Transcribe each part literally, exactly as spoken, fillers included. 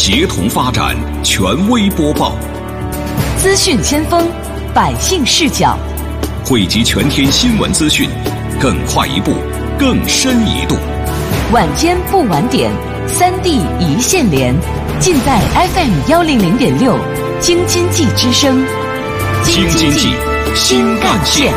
协同发展，权威播报， 资讯先锋，百姓视角， 汇集全天新闻资讯，更快一步，更深一度。 晚间不晚点，三 D 一线连，尽在 F M 幺零零点六，京津冀之声， 京津冀新干线。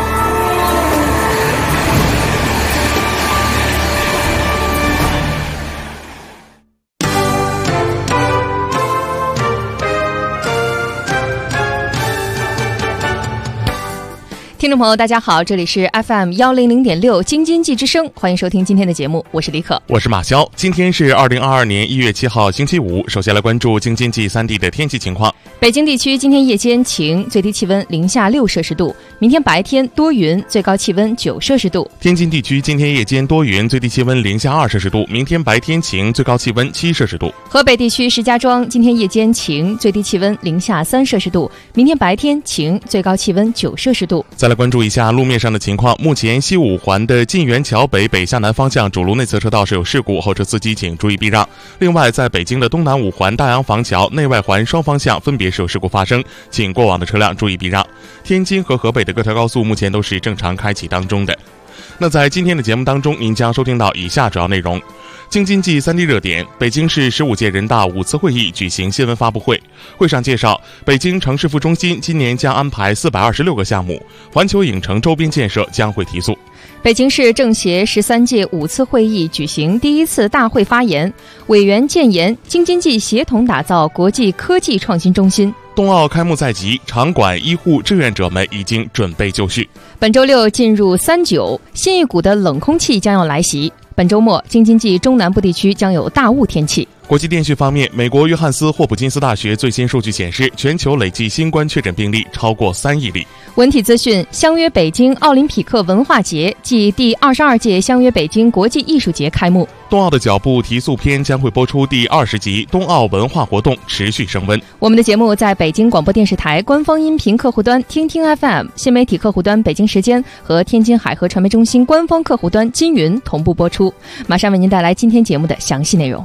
听众朋友大家好，这里是 F M 幺零零点六京津冀之声，欢迎收听今天的节目，我是李可， 我是马潇。今天是二零二二年一月七号星期五，首先来关注京津冀三地的天气情况。 北京地区今天夜间晴，最低气温零下六摄氏度，明天白天多云，最高气温九摄氏度。 天津地区今天夜间多云，最低气温零下二摄氏度，明天白天晴，最高气温七摄氏度。 河北地区石家庄今天夜间晴，最低气温零下三摄氏度，明天白天晴，最高气温九摄氏度。 再来关注一下路面上的情况，目前西五环的晋源桥北北向南方向主路内侧车道是有事故，后车司机请注意避让。另外，在北京的东南五环大洋坊桥内外环双方向分别是有事故发生，请过往的车辆注意避让。天津和河北的各条高速目前都是正常开启当中的。那在今天的节目当中，您将收听到以下主要内容：京津冀三地热点，北京市十五届人大五次会议举行新闻发布会，会上介绍，北京城市副中心今年将安排四百二十六个项目，环球影城周边建设将会提速。 北京市政协十三届五次会议举行第一次大会发言，委员建言，京津冀协同打造国际科技创新中心。 冬奥开幕在即，场馆、医护、志愿者们已经准备就绪。 本周六进入三九，新一股的冷空气将要来袭。本周末，京津冀中南部地区将有大雾天气。 国际电讯方面，美国约翰斯霍普金斯大学最新数据显示，全球累计新冠确诊病例超过三亿例。 文体资讯，相约北京奥林匹克文化节暨第二十二届相约北京国际艺术节开幕。 冬奥的脚步提速篇将会播出第二十集，冬奥文化活动持续升温。 我们的节目在北京广播电视台官方音频客户端听听 F M、 新媒体客户端北京时间和天津海河传媒中心官方客户端金云同步播出。马上为您带来今天节目的详细内容。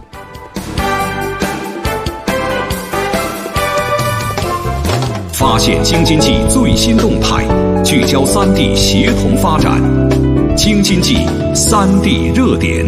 发现京津冀最新动态，聚焦三地协同发展，京津冀三地热点。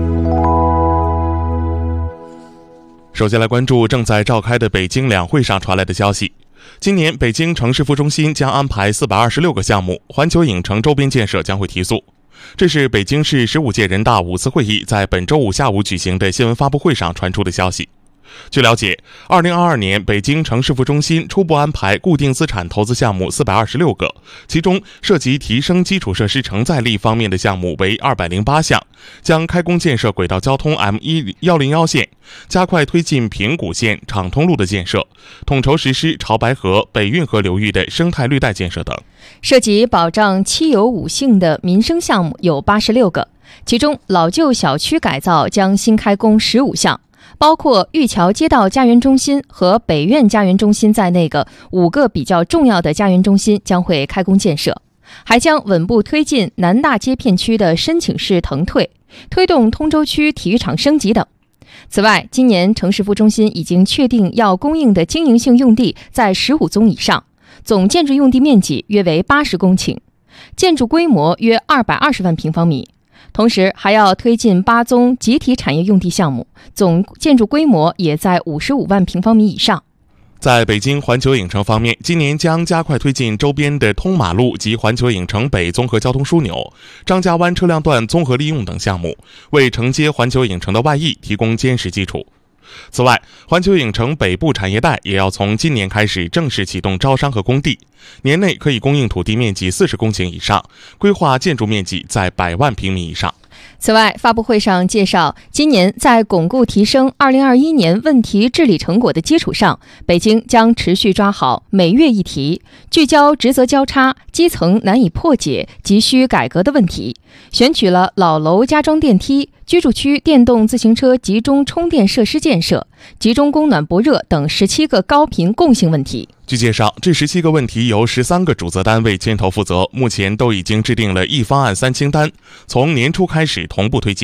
首先来关注正在召开的北京两会上传来的消息。今年北京城市副中心将安排四百二十六个项目，环球影城周边建设将会提速。这是北京市十五届人大五次会议在本周五下午举行的新闻发布会上传出的消息。据了解，二零二二年北京城市副中心初步安排固定资产投资项目四百二十六个，其中涉及提升基础设施承载力方面的项目为二百零八项，将开工建设轨道交通 M 一一零一 线，加快推进平谷线、畅通路的建设，统筹实施潮白河、北运河流域的生态绿带建设等。 涉及保障七有五幸的民生项目有八十六个，其中老旧小区改造将新开工十五项，包括玉桥街道家园中心和北苑家园中心在内的五个比较重要的家园中心将会开工建设，还将稳步推进南大街片区的申请式腾退，推动通州区体育场升级等。此外，今年城市副中心已经确定要供应的经营性用地在十五宗以上，总建筑用地面积约为八十公顷，建筑规模约二百二十万平方米。同时还要推进八宗集体产业用地项目，总建筑规模也在五十五万平方米以上。 在北京环球影城方面，今年将加快推进周边的通马路及环球影城北综合交通枢纽、张家湾车辆段综合利用等项目，为承接环球影城的外溢提供坚实基础。此外，环球影城北部产业带也要从今年开始正式启动招商和供地，年内可以供应土地面积四十公顷以上，规划建筑面积在百万平米以上。 此外，发布会上介绍，今年在巩固提升二零二一年问题治理成果的基础上，北京将持续抓好每月一题，聚焦职责交叉、基层难以破解、急需改革的问题，选取了老楼加装电梯、居住区电动自行车集中充电设施建设、集中供暖博热等十七个高频共性问题。 据介绍，这十七个问题由十三个主责单位牵头负责，目前都已经制定了一方案三清单，从年初开始同步推进。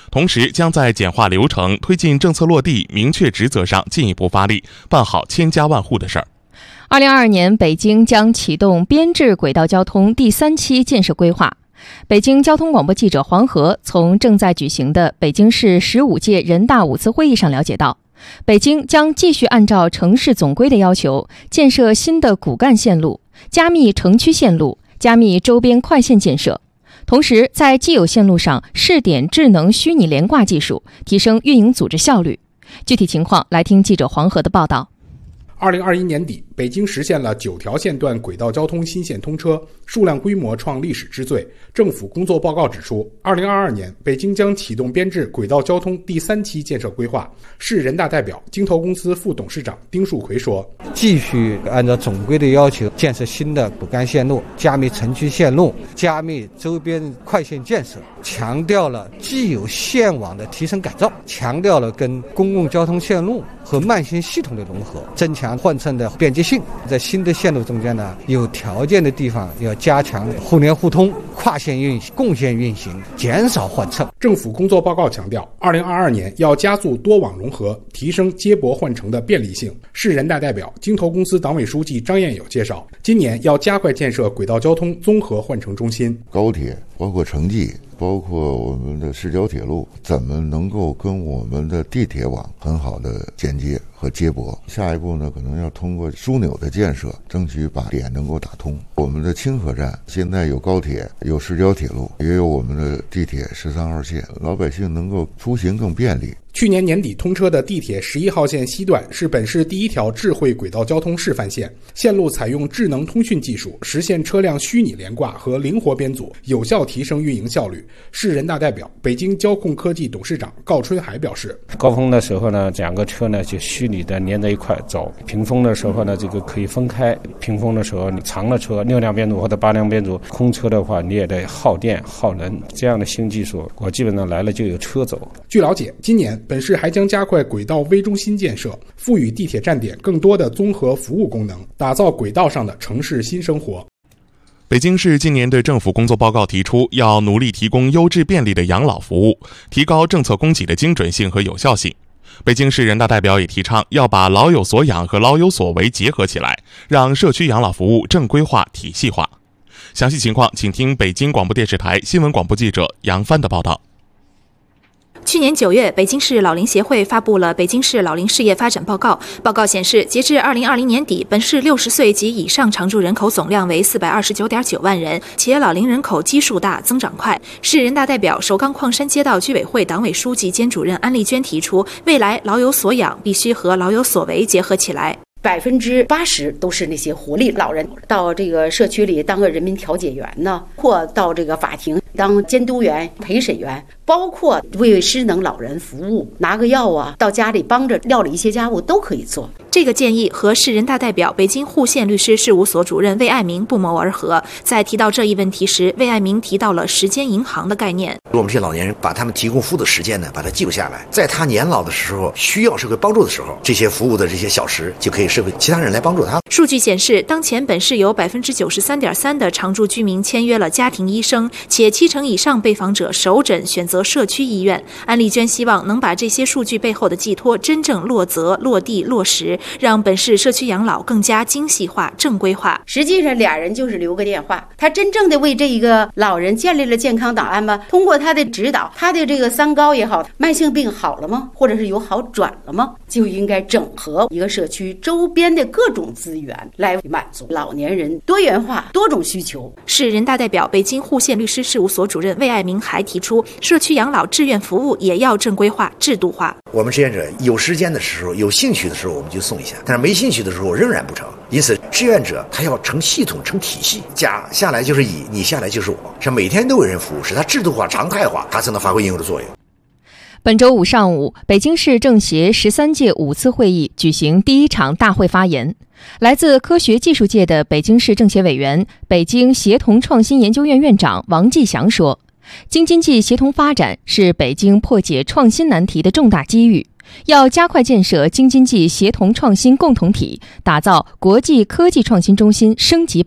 同时将在简化流程、推进政策落地、明确职责上进一步发力，办好千家万户的事儿。 二零二二年，北京将启动编制轨道交通第三期建设规划。北京交通广播记者黄河从正在举行的北京市十五届人大五次会议上了解到，北京将继续按照城市总规的要求，建设新的骨干线路，加密城区线路，加密周边快线建设。同时，在既有线路上试点智能虚拟连挂技术，提升运营组织效率。具体情况，来听记者黄河的报道。 二零二一年底，北京实现了九条线段轨道交通新线通车，数量规模创历史之最。政府工作报告指出，二零二二年北京将启动编制轨道交通第三期建设规划。市人大代表、京投公司副董事长丁树奎说：“ 继续按照总规的要求，建设新的骨干线路，加密城区线路，加密周边快线建设，强调了既有线网的提升改造，强调了跟公共交通线路和慢行系统的融合，增强换乘的便捷性。在新的线路中间呢，有条件的地方要加强互联互通、跨线运行、共线运行，减少换乘。” 政府工作报告强调，二零二二年要加速多网融合，提升接驳换乘的便利性。市人大代表、京投公司党委书记张彦友介绍，今年要加快建设轨道交通综合换乘中心。 高铁包括城际，包括我们的市郊铁路，怎么能够跟我们的地铁网很好的衔接和接驳？下一步呢，可能要通过枢纽的建设，争取把点能够打通。我们的清河站现在有高铁，有市郊铁路，也有我们的地铁十三号线，老百姓能够出行更便利。 去年年底通车的地铁十一号线西段是本市第一条智慧轨道交通示范线，线路采用智能通讯技术，实现车辆虚拟连挂和灵活编组，有效提升运营效率。市人大代表、北京交控科技董事长郜春海表示， 高峰的时候呢，两个车呢就虚拟的连在一块走，平峰的时候呢，这个可以分开，平峰的时候你长的车六辆编组或者八辆编组，空车的话你也得耗电耗能，这样的新技术我基本上来了就有车走。 据了解，今年本市还将加快轨道微中心建设，赋予地铁站点更多的综合服务功能，打造轨道上的城市新生活。 北京市今年的政府工作报告提出，要努力提供优质便利的养老服务，提高政策供给的精准性和有效性。北京市人大代表也提倡要把老有所养和老有所为结合起来，让社区养老服务正规化、体系化。详细情况，请听北京广播电视台新闻广播记者杨帆的报道。 去年九月，北京市老龄协会发布了《北京市老龄事业发展报告》。报告显示，截至二零二零年底，本市六十岁及以上常住人口总量为四百二十九点九万人，且老龄人口基数大，增长快。市人大代表、首钢矿山街道居委会党委书记兼主任安丽娟提出，未来老有所养必须和老有所为结合起来。 百分之八十都是那些活力老人，到这个社区里当个人民调解员呢，或到这个法庭当监督员、陪审员，包括为失能老人服务，拿个药啊，到家里帮着料理一些家务都可以做。 这个建议和市人大代表、北京户县律师事务所主任魏爱民不谋而合。在提到这一问题时，魏爱民提到了时间银行的概念。 我们这些老年人把他们提供服务的时间呢，把它记录下来，在他年老的时候需要社会帮助的时候，这些服务的这些小时就可以社会其他人来帮助他。 数据显示，当前本市有百分之九十三点三的常住居民签约了家庭医生，且七成以上被访者首诊选择社区医院。安丽娟希望能把这些数据背后的寄托真正落泽、落地、落实，让本市社区养老更加精细化、正规化。 实际上，俩人就是留个电话，他真正的为这一个老人建立了健康档案吗？通过他的指导，他的这个三高也好，慢性病好了吗？或者是有好转了吗？就应该整合一个社区周边的各种资源，来满足老年人多元化、多种需求。 市人大代表、北京户县律师事务所主任魏爱民还提出，社区养老志愿服务也要正规化、制度化。 我们志愿者有时间的时候、有兴趣的时候，我们就送一下；但是没兴趣的时候，仍然不成。因此，志愿者他要成系统、成体系，甲下来就是乙，你下来就是我，是每天都有人服务，使它制度化、常态化，它才能发挥应有的作用。 本周五上午，北京市政协十三届五次会议举行第一场大会发言。来自科学技术界的北京市政协委员、北京协同创新研究院院长王继祥说，京津冀协同发展是北京破解创新难题的重大机遇，要加快建设京津冀协同创新共同体，打造国际科技创新中心升级版。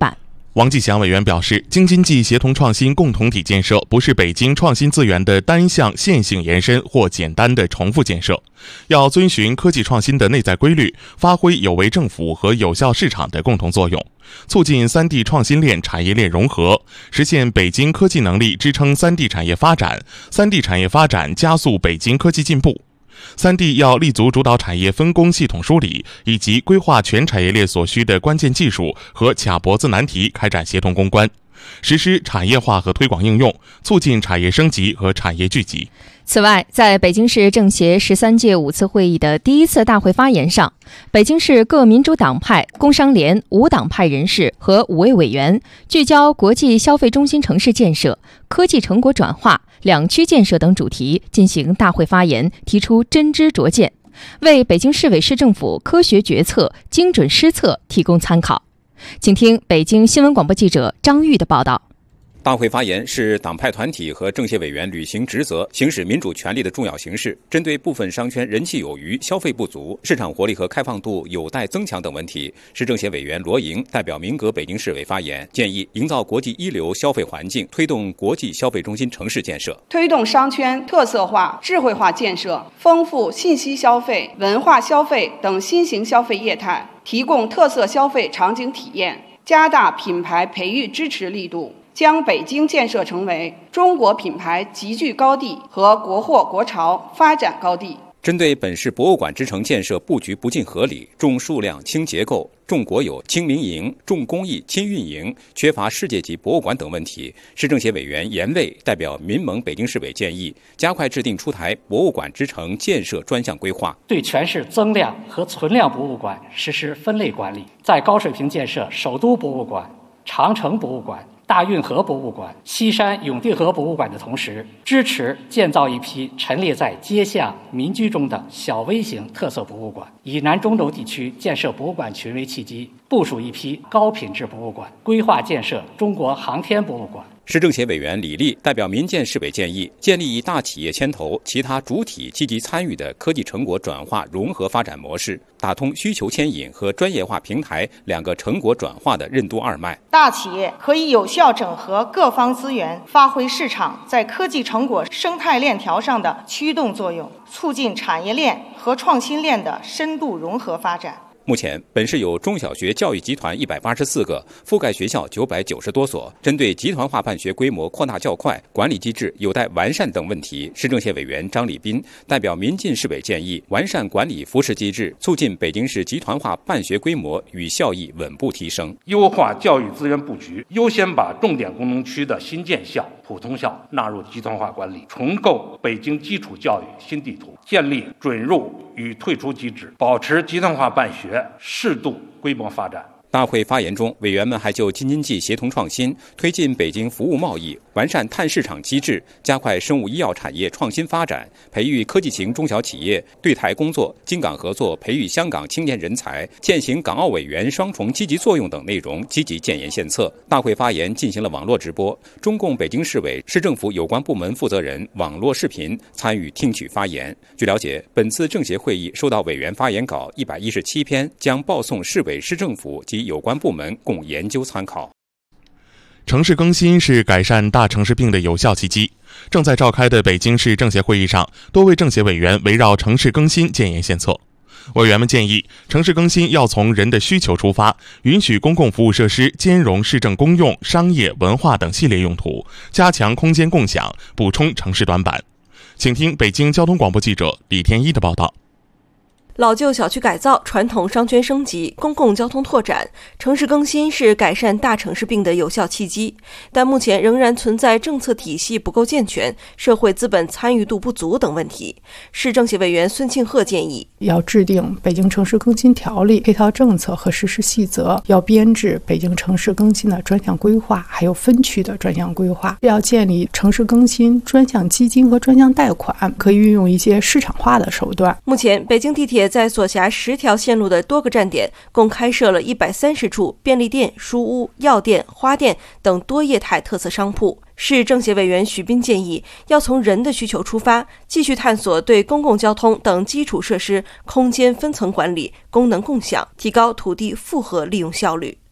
王继祥委员表示，京津冀协同创新共同体建设不是北京创新资源的单项线性延伸或简单的重复建设，要遵循科技创新的内在规律，发挥有为政府和有效市场的共同作用，促进三地创新链产业链融合，实现北京科技能力支撑三地产业发展，三地产业发展加速北京科技进步。三地要立足主导产业分工系统梳理，以及规划全产业链所需的关键技术和卡脖子难题，开展协同攻关，实施产业化和推广应用，促进产业升级和产业聚集。 此外，在北京市政协十三届五次会议的第一次大会发言上，北京市各民主党派、工商联、无党派人士和五位委员聚焦国际消费中心城市建设、科技成果转化、两区建设等主题进行大会发言，提出真知灼见，为北京市委市政府科学决策、精准施策提供参考。请听北京新闻广播记者张玉的报道。 大会发言是党派团体和政协委员履行职责、行使民主权利的重要形式。针对部分商圈人气有余、消费不足、市场活力和开放度有待增强等问题，市政协委员罗莹代表民革北京市委发言，建议营造国际一流消费环境，推动国际消费中心城市建设， 推动商圈特色化、智慧化建设，丰富信息消费、文化消费等新型消费业态，提供特色消费场景体验，加大品牌培育支持力度，将北京建设成为中国品牌集聚高地和国货国潮发展高地。 针对本市博物馆之城建设布局不尽合理，重数量轻结构，重国有轻民营，重公益轻运营，缺乏世界级博物馆等问题，市政协委员严卫代表民盟北京市委建议，加快制定出台博物馆之城建设专项规划， 对全市增量和存量博物馆实施分类管理，在高水平建设首都博物馆、长城博物馆、大运河博物馆、西山永定河博物馆的同时，支持建造一批陈列在街巷民居中的小微型特色博物馆，以南中轴地区建设博物馆群为契机，部署一批高品质博物馆，规划建设中国航天博物馆。 市政协委员李丽代表民建市委建议，建立以大企业牵头、其他主体积极参与的科技成果转化融合发展模式，打通需求牵引和专业化平台两个成果转化的任督二脉。 大企业可以有效整合各方资源，发挥市场在科技成果生态链条上的驱动作用，促进产业链和创新链的深度融合发展。 目前，本市有中小学教育集团一百八十四个，覆盖学校九百九十多所。针对集团化办学规模扩大较快、管理机制有待完善等问题，市政协委员张立斌代表民进市委建议，完善管理扶持机制，促进北京市集团化办学规模与效益稳步提升。 优化教育资源布局，优先把重点功能区的新建校、普通校纳入集团化管理，重构北京基础教育新地图，建立准入与退出机制，保持集团化办学适度规模发展。 大会发言中，委员们还就京津冀协同创新、推进北京服务贸易、完善碳市场机制、加快生物医药产业创新发展、培育科技型中小企业、对台工作、京港合作、培育香港青年人才、践行港澳委员双重积极作用等内容积极建言献策。大会发言进行了网络直播，中共北京市委、市政府有关部门负责人网络视频参与听取发言。据了解，本次政协会议收到委员发言稿一百一十七篇，将报送市委市政府及有关部门供研究参考。 城市更新是改善大城市病的有效契机。正在召开的北京市政协会议上，多位政协委员围绕城市更新建言献策。委员们建议，城市更新要从人的需求出发，允许公共服务设施兼容市政公用、商业、文化等系列用途，加强空间共享，补充城市短板。请听北京交通广播记者李天一的报道。 老旧小区改造、传统商圈升级、公共交通拓展，城市更新是改善大城市病的有效契机，但目前仍然存在政策体系不够健全、社会资本参与度不足等问题。市政协委员孙庆鹤建议， 要制定北京城市更新条例、配套政策和实施细则，要编制北京城市更新的专项规划，还有分区的专项规划，要建立城市更新专项基金和专项贷款，可以运用一些市场化的手段。 目前，北京地铁在所辖十条线路的多个站点，共开设了一百三十处便利店、书屋、药店、花店等多业态特色商铺。市政协委员许斌建议，要从人的需求出发，继续探索对公共交通等基础设施空间分层管理、功能共享，提高土地复合利用效率。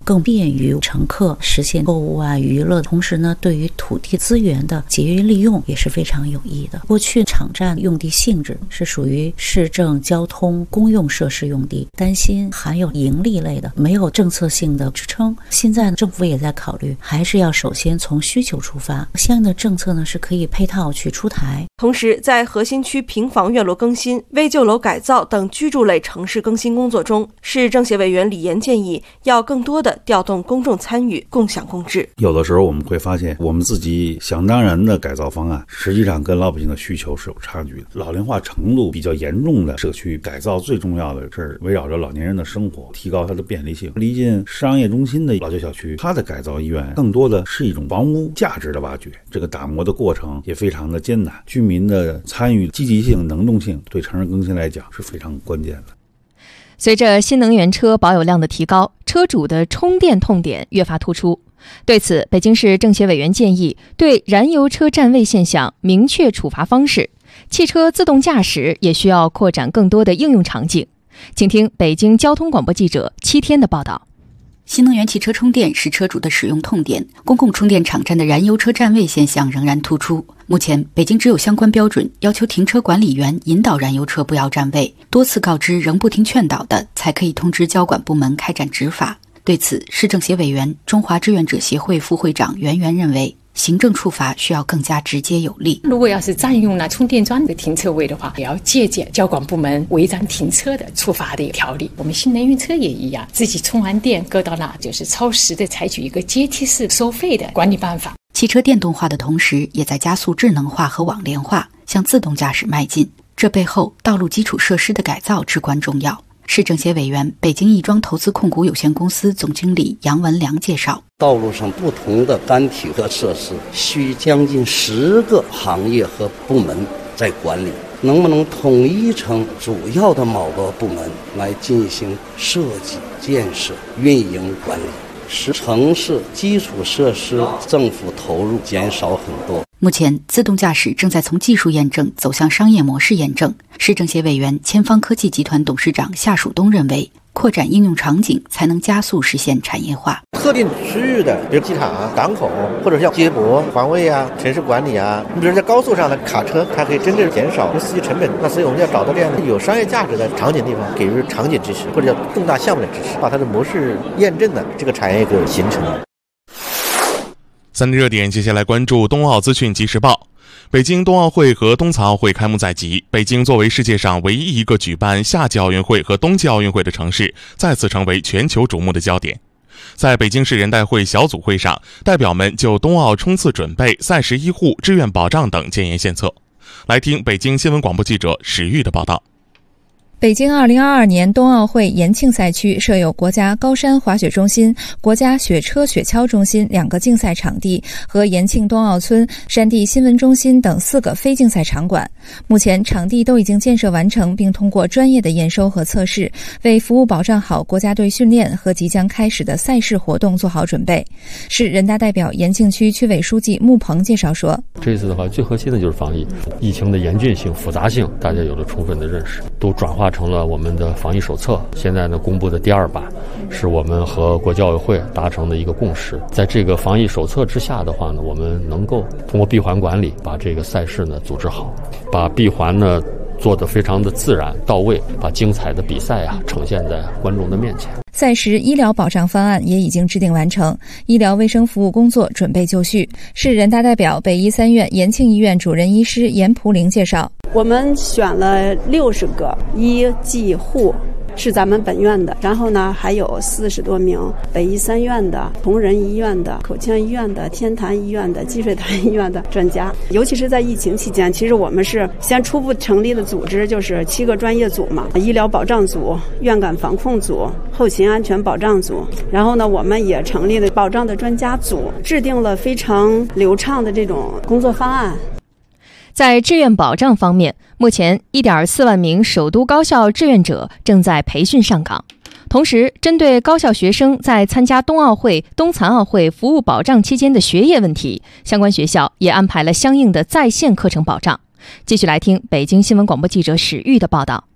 更便于乘客实现购物啊、娱乐，同时呢，对于土地资源的节约利用也是非常有益的。过去场站用地性质是属于市政交通公用设施用地，担心含有盈利类的，没有政策性的支撑。现在呢，政府也在考虑，还是要首先从需求出发，相应的政策呢是可以配套去出台。 同时，在核心区平房院落更新、危旧楼改造等居住类城市更新工作中，市政协委员李岩建议要更多的调动公众参与，共享共治。 有的时候我们会发现，我们自己想当然的改造方案，实际上跟老百姓的需求是有差距的。老龄化程度比较严重的社区改造，最重要的是围绕着老年人的生活，提高它的便利性。离近商业中心的老旧小区，它的改造意愿更多的是一种房屋价值的挖掘，这个打磨的过程也非常的艰难。居民的参与积极性、能动性，对城市更新来讲是非常关键的。 随着新能源车保有量的提高，车主的充电痛点越发突出。对此，北京市政协委员建议对燃油车占位现象明确处罚方式，汽车自动驾驶也需要扩展更多的应用场景。请听北京交通广播记者七天的报道。 新能源汽车充电是车主的使用痛点，公共充电场站的燃油车占位现象仍然突出。目前，北京只有相关标准要求停车管理员引导燃油车不要占位，多次告知仍不听劝导的，才可以通知交管部门开展执法。对此，市政协委员、中华志愿者协会副会长袁元认为，行政处罚需要更加直接有力。 如果要是占用了充电桩的停车位的话，也要借鉴交管部门违章停车的处罚的条例。我们新能源车也一样，自己充完电搁到那就是超时的，采取一个阶梯式收费的管理办法。 汽车电动化的同时，也在加速智能化和网联化，向自动驾驶迈进。这背后，道路基础设施的改造至关重要。市政协委员、北京亦庄投资控股有限公司总经理杨文良介绍， 道路上不同的单体和设施需将近十个行业和部门在管理，能不能统一成主要的某个部门来进行设计、建设、运营管理，使城市基础设施政府投入减少很多。 目前，自动驾驶正在从技术验证走向商业模式验证。市政协委员、千方科技集团董事长夏曙东认为，扩展应用场景才能加速实现产业化。 特定区域的，比如机场啊、港口，或者像接驳、环卫啊、城市管理啊，你比如在高速上的卡车，它可以真正减少司机成本。那所以我们要找到这样的有商业价值的场景地方，给予场景支持，或者叫重大项目的支持，把它的模式验证的这个产业就形成了。 三 D 热点，接下来关注冬奥资讯即时报。北京冬奥会和冬残奥会开幕在即，北京作为世界上唯一一个举办夏季奥运会和冬季奥运会的城市，再次成为全球瞩目的焦点。在北京市人代会小组会上，代表们就冬奥冲刺准备、赛事医护、志愿保障等建言献策。来听北京新闻广播记者史玉的报道。 北京二零二二年冬奥会延庆赛区设有国家高山滑雪中心、国家雪车雪橇中心两个竞赛场地和延庆冬奥村、山地新闻中心等四个非竞赛场馆。目前场地都已经建设完成，并通过专业的验收和测试，为服务保障好国家队训练和即将开始的赛事活动做好准备。市人大代表、延庆区区委书记穆鹏介绍说， 这次的话，最核心的就是防疫，疫情的严峻性、复杂性，大家有了充分的认识，都转化成了我们的防疫手册。现在呢，公布的第二版是我们和国际奥委会达成的一个共识。在这个防疫手册之下的话呢，我们能够通过闭环管理，把这个赛事呢组织好，把闭环呢做得非常的自然到位，把精彩的比赛啊呈现在观众的面前。 赛时医疗保障方案也已经制定完成，医疗卫生服务工作准备就绪。市人大代表、北医三院延庆医院主任医师严蒲玲介绍， 我们选了六十个医技护是咱们本院的，然后呢还有四十多名北医三院的、同仁医院的、口腔医院的、天坛医院的、积水潭医院的专家。尤其是在疫情期间，其实我们是先初步成立的组织，就是七个专业组嘛，医疗保障组、院感防控组、后勤安全保障组，然后呢我们也成立了保障的专家组，制定了非常流畅的这种工作方案。 在志愿保障方面，目前 一点四万名首都高校志愿者正在培训上岗。同时，针对高校学生在参加冬奥会、冬残奥会服务保障期间的学业问题，相关学校也安排了相应的在线课程保障。继续来听北京新闻广播记者史玉的报道。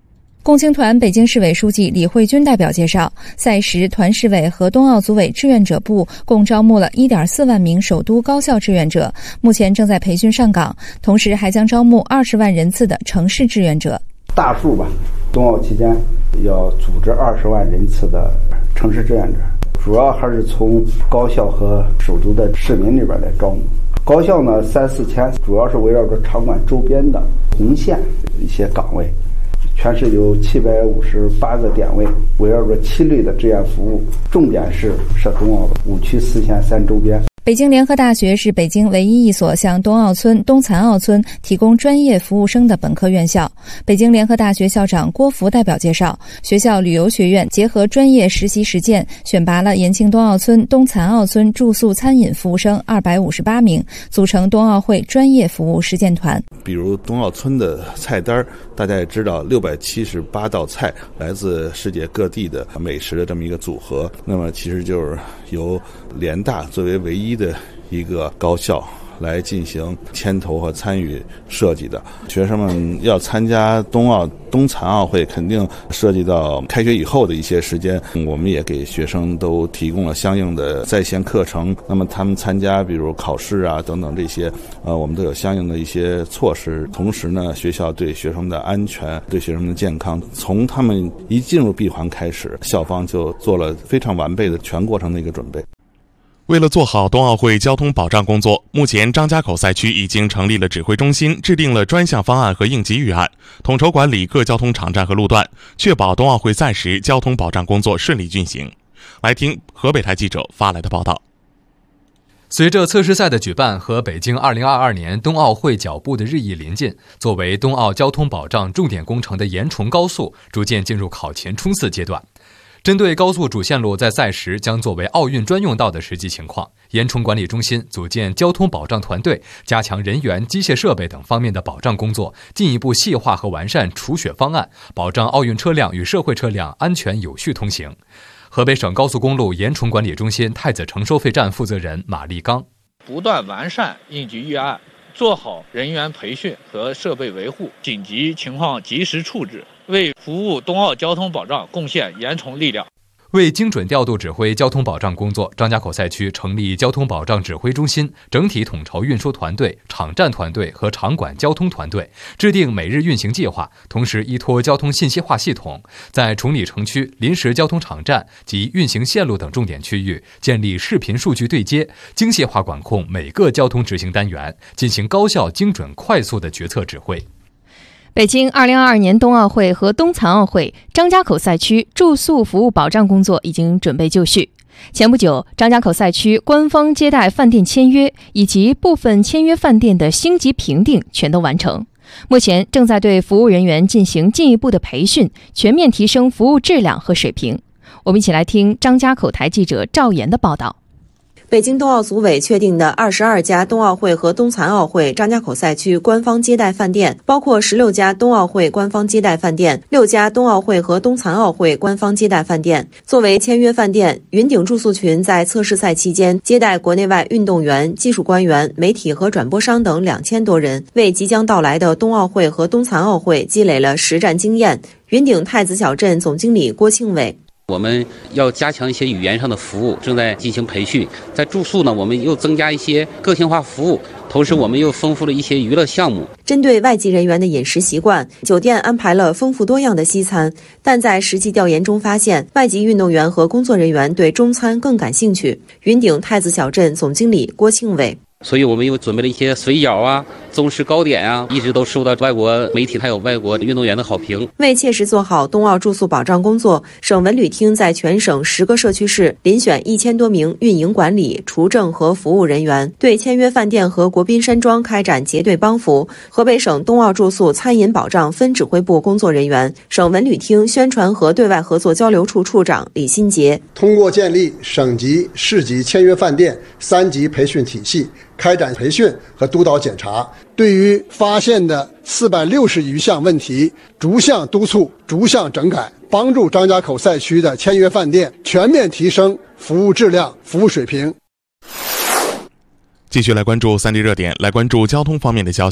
共青团北京市委书记李慧君代表介绍，赛时团市委和冬奥组委志愿者部共招募了 一点四万名首都高校志愿者，目前正在培训上岗，同时还将招募二十万人次的城市志愿者。 大数吧，冬奥期间要组织二十万人次的城市志愿者，主要还是从高校和首都的市民里边来招募。高校呢三四千，主要是围绕着场馆周边的红线一些岗位。全市有七百五十八个点位，围绕着七类的志愿服务，重点是设冬奥的五区四县三周边。 北京联合大学是北京唯一一所向冬奥村、冬残奥村提供专业服务生的本科院校。北京联合大学校长郭福代表介绍，学校旅游学院结合专业实习实践，选拔了延庆冬奥村、冬残奥村住宿餐饮服务生二百五十八名，组成冬奥会专业服务实践团。 比如冬奥村的菜单，大家也知道，六百七十八道菜来自世界各地的美食的这么一个组合。那么其实就是由联大作为唯一的一个高校来进行牵头和参与设计的。学生们要参加冬奥冬残奥会，肯定涉及到开学以后的一些时间，我们也给学生都提供了相应的在线课程。那么他们参加比如考试啊等等这些呃，我们都有相应的一些措施。同时呢，学校对学生的安全、对学生的健康，从他们一进入闭环开始，校方就做了非常完备的全过程的一个准备。 为了做好冬奥会交通保障工作，目前张家口赛区已经成立了指挥中心，制定了专项方案和应急预案，统筹管理各交通场站和路段，确保冬奥会赛时交通保障工作顺利进行。来听河北台记者发来的报道。 随着测试赛的举办和北京二零二二年冬奥会脚步的日益临近，作为冬奥交通保障重点工程的延崇高速逐渐进入考前冲刺阶段。针对高速主线路在赛时将作为奥运专用道的实际情况，延崇管理中心组建交通保障团队，加强人员、机械设备等方面的保障工作，进一步细化和完善除雪方案，保障奥运车辆与社会车辆安全有序通行。河北省高速公路延崇管理中心太子城收费站负责人马立刚： 不断完善应急预案，做好人员培训和设备维护，紧急情况及时处置，为服务冬奥交通保障贡献延崇力量。 为精准调度指挥交通保障工作，张家口赛区成立交通保障指挥中心，整体统筹运输团队、场站团队和场馆交通团队，制定每日运行计划，同时依托交通信息化系统，在崇礼城区临时交通场站及运行线路等重点区域建立视频数据对接，精细化管控每个交通执行单元，进行高效、精准、快速的决策指挥。 北京二零二二年冬奥会和冬残奥会张家口赛区住宿服务保障工作已经准备就绪。前不久，张家口赛区官方接待饭店签约以及部分签约饭店的星级评定全都完成，目前正在对服务人员进行进一步的培训，全面提升服务质量和水平。我们一起来听张家口台记者赵岩的报道。 北京冬奥组委确定的二十二家冬奥会和冬残奥会张家口赛区官方接待饭店，包括十六家冬奥会官方接待饭店、六家冬奥会和冬残奥会官方接待饭店。作为签约饭店，云顶住宿群在测试赛期间接待国内外运动员、技术官员、媒体和转播商等两千多人，为即将到来的冬奥会和冬残奥会积累了实战经验。云顶太子小镇总经理郭庆伟： 我们要加强一些语言上的服务，正在进行培训。在住宿呢，我们又增加一些个性化服务，同时我们又丰富了一些娱乐项目。 针对外籍人员的饮食习惯，酒店安排了丰富多样的西餐，但在实际调研中发现，外籍运动员和工作人员对中餐更感兴趣。云顶太子小镇总经理郭庆伟： 所以我们又准备了一些水饺啊、中式糕点啊，一直都受到外国媒体还有外国运动员的好评。 为切实做好冬奥住宿保障工作，省文旅厅在全省十个社区市遴选一千多名运营管理、厨政和服务人员，对签约饭店和国宾山庄开展结对帮扶。河北省冬奥住宿餐饮保障分指挥部工作人员、省文旅厅宣传和对外合作交流处处长李新杰： 通过建立省级、市级签约饭店三级培训体系，开展培训和督导检查，对于发现的四百六十余项问题，逐项督促、逐项整改，帮助张家口赛区的签约饭店全面提升服务质量、服务水平。 继续来关注三 D 热点，来关注交通方面的消息。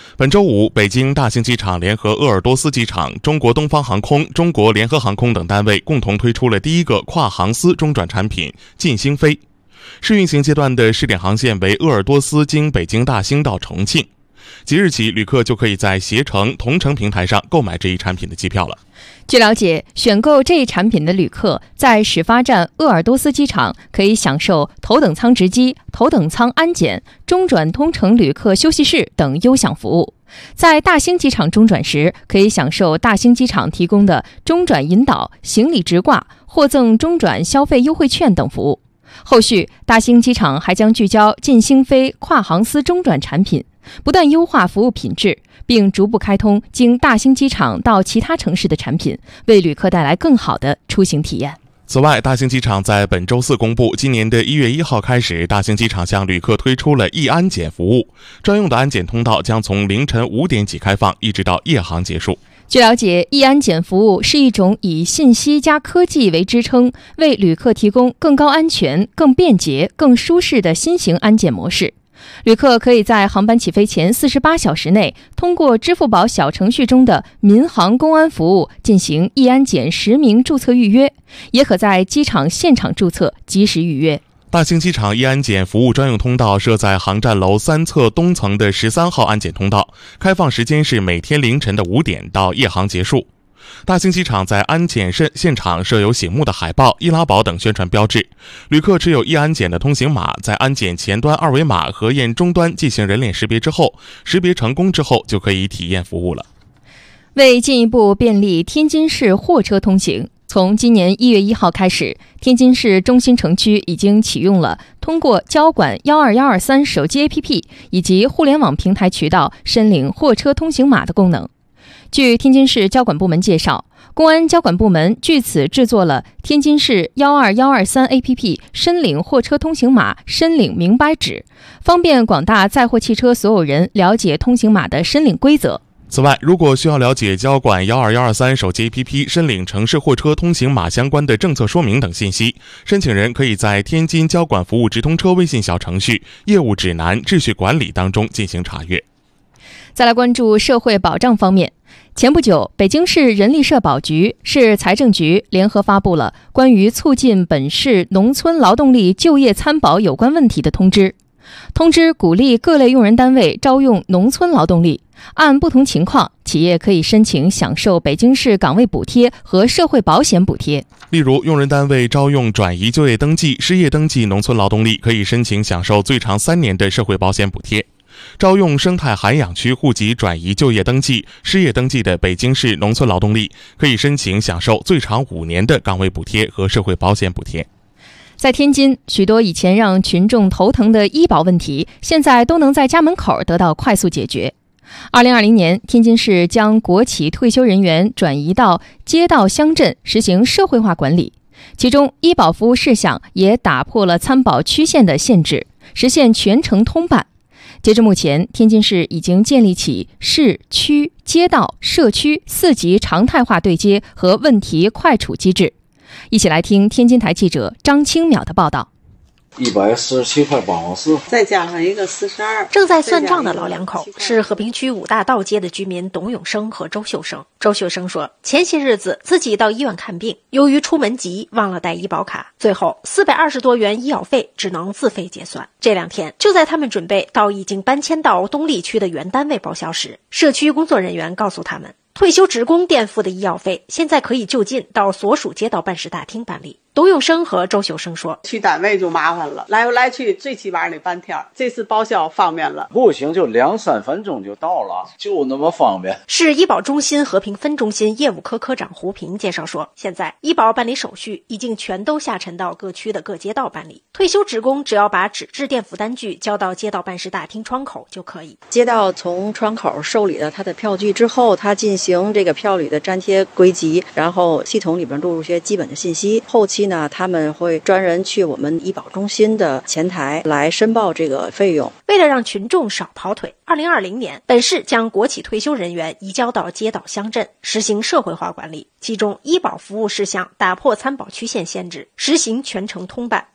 本周五，北京大兴机场联合鄂尔多斯机场、中国东方航空、中国联合航空等单位共同推出了第一个跨航司中转产品晋星飞。试运行阶段的试点航线为鄂尔多斯经北京大兴到重庆。即日起，旅客就可以在携程、同程平台上购买这一产品的机票了。 据了解，选购这一产品的旅客在始发站鄂尔多斯机场可以享受头等舱值机、头等舱安检、中转通程旅客休息室等优享服务。在大兴机场中转时，可以享受大兴机场提供的中转引导、行李直挂、获赠中转消费优惠券等服务。后续，大兴机场还将聚焦晋星飞跨航司中转产品，不断优化服务品质，并逐步开通经大兴机场到其他城市的产品，为旅客带来更好的出行体验。 此外，大兴机场在本周四公布，今年的一月一号开始，大兴机场向旅客推出了易安检服务，专用的安检通道将从凌晨五点起开放，一直到夜航结束。 据了解，易安检服务是一种以信息加科技为支撑，为旅客提供更高安全、更便捷、更舒适的新型安检模式。旅客可以在航班起飞前四十八小时内，通过支付宝小程序中的民航公安服务进行易安检实名注册预约，也可在机场现场注册及时预约。 大兴机场易安检服务专用通道设在航站楼三侧东层的十三号安检通道，开放时间是每天凌晨的五点到夜航结束。大兴机场在安检现场设有醒目的海报、易拉宝等宣传标志。旅客持有易安检的通行码，在安检前端二维码核验终端进行人脸识别之后，识别成功之后就可以体验服务了。 为进一步便利天津市货车通行，从今年一月一号开始，天津市中心城区已经启用了通过交管一二一二三手机 A P P 以及互联网平台渠道申领货车通行码的功能。据天津市交管部门介绍，公安交管部门据此制作了天津市一二一二三 A P P 申领货车通行码申领明白纸，方便广大载货汽车所有人了解通行码的申领规则。 此外，如果需要了解交管一二一二三手机 A P P 申领城市货车通行码相关的政策说明等信息，申请人可以在天津交管服务直通车微信小程序、业务指南、秩序管理当中进行查阅。 再来关注社会保障方面。前不久，北京市人力社保局、市财政局联合发布了关于促进本市农村劳动力就业参保有关问题的通知。通知鼓励各类用人单位招用农村劳动力，按不同情况，企业可以申请享受北京市岗位补贴和社会保险补贴。 例如，用人单位招用转移就业登记、失业登记农村劳动力，可以申请享受最长三年的社会保险补贴。招用生态涵养区户籍转移就业登记、失业登记的北京市农村劳动力，可以申请享受最长五年的岗位补贴和社会保险补贴。 在天津，许多以前让群众头疼的医保问题，现在都能在家门口得到快速解决。二零二零年，天津市将国企退休人员转移到街道乡镇，实行社会化管理。其中，医保服务事项也打破了参保区县的限制，实现全程通办。截至目前，天津市已经建立起市区、街道、社区四级常态化对接和问题快处机制。一起来听天津台记者张清淼的报道。 一百四十七块八毛四， 再加上一个四十二。 正在算账的老两口是和平区五大道街的居民董永生和周秀生。周秀生说，前些日子自己到医院看病，由于出门急忘了带医保卡，最后四百二十多元医药费只能自费结算。这两天，就在他们准备到已经搬迁到东丽区的原单位报销时，社区工作人员告诉他们，退休职工垫付的医药费现在可以就近到所属街道办事大厅办理。董永生和周秀生说， 去单位就麻烦了，来回来去最起码得半天，这次报销方便了， 步行就两三分钟就到了，就那么方便。 市医保中心和平分中心业务科科长胡平介绍说，现在医保办理手续已经全都下沉到各区的各街道办理，退休职工只要把纸质垫付单据交到街道办事大厅窗口就可以。 街道从窗口受理了他的票据之后，他进行这个票履的粘贴归集，然后系统里边录入些基本的信息，后期呢他们会专人去我们医保中心的前台来申报这个费用。 为了让群众少跑腿，二零二零年本市将国企退休人员移交到街道乡镇，实行社会化管理，其中医保服务事项打破参保区县限制，实行全程通办。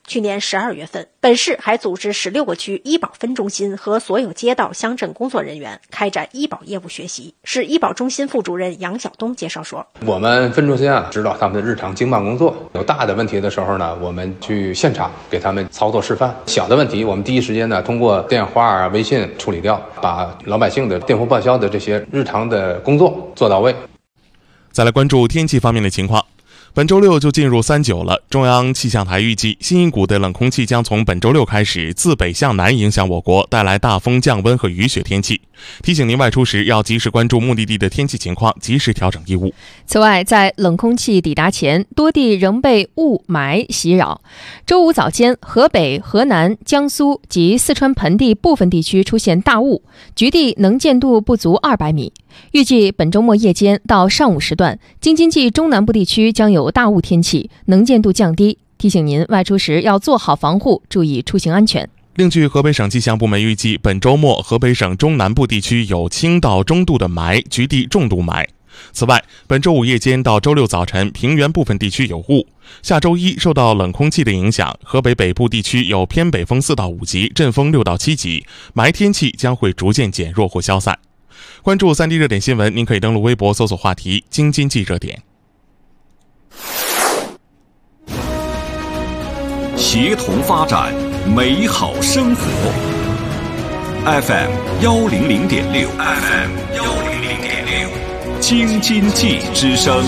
去年十二月份，本市还组织十六个区医保分中心和所有街道乡镇工作人员开展医保业务学习。市医保中心副主任杨晓东介绍说， 我们分中心啊，指导他们的日常经办工作，有大的问题的时候呢，我们去现场给他们操作示范，小的问题我们第一时间呢通过电话啊、微信处理掉，把老百姓的垫付报销的这些日常的工作做到位。 再来关注天气方面的情况。本周六就进入三九了，中央气象台预计新一股的冷空气将从本周六开始自北向南影响我国，带来大风、降温和雨雪天气。提醒您外出时要及时关注目的地的天气情况，及时调整衣物。 此外，在冷空气抵达前，多地仍被雾霾袭扰。周五早间，河北、河南、江苏及四川盆地部分地区出现大雾，局地能见度不足二百米。预计本周末夜间到上午时段，京津冀中南部地区将有大雾天气，能见度降低。提醒您外出时要做好防护，注意出行安全。 另据河北省气象部门预计，本周末河北省中南部地区有轻到中度的霾，局地重度霾。此外，本周五夜间到周六早晨，平原部分地区有雾。下周一受到冷空气的影响，河北北部地区有偏北风四到五级，阵风六到七级，霾天气将会逐渐减弱或消散。关注三 D 热点新闻，您可以登录微博搜索话题京津冀热点。 协同发展，美好生活。F M 幺零零点六 ，F M 幺零零点六，京津冀之声。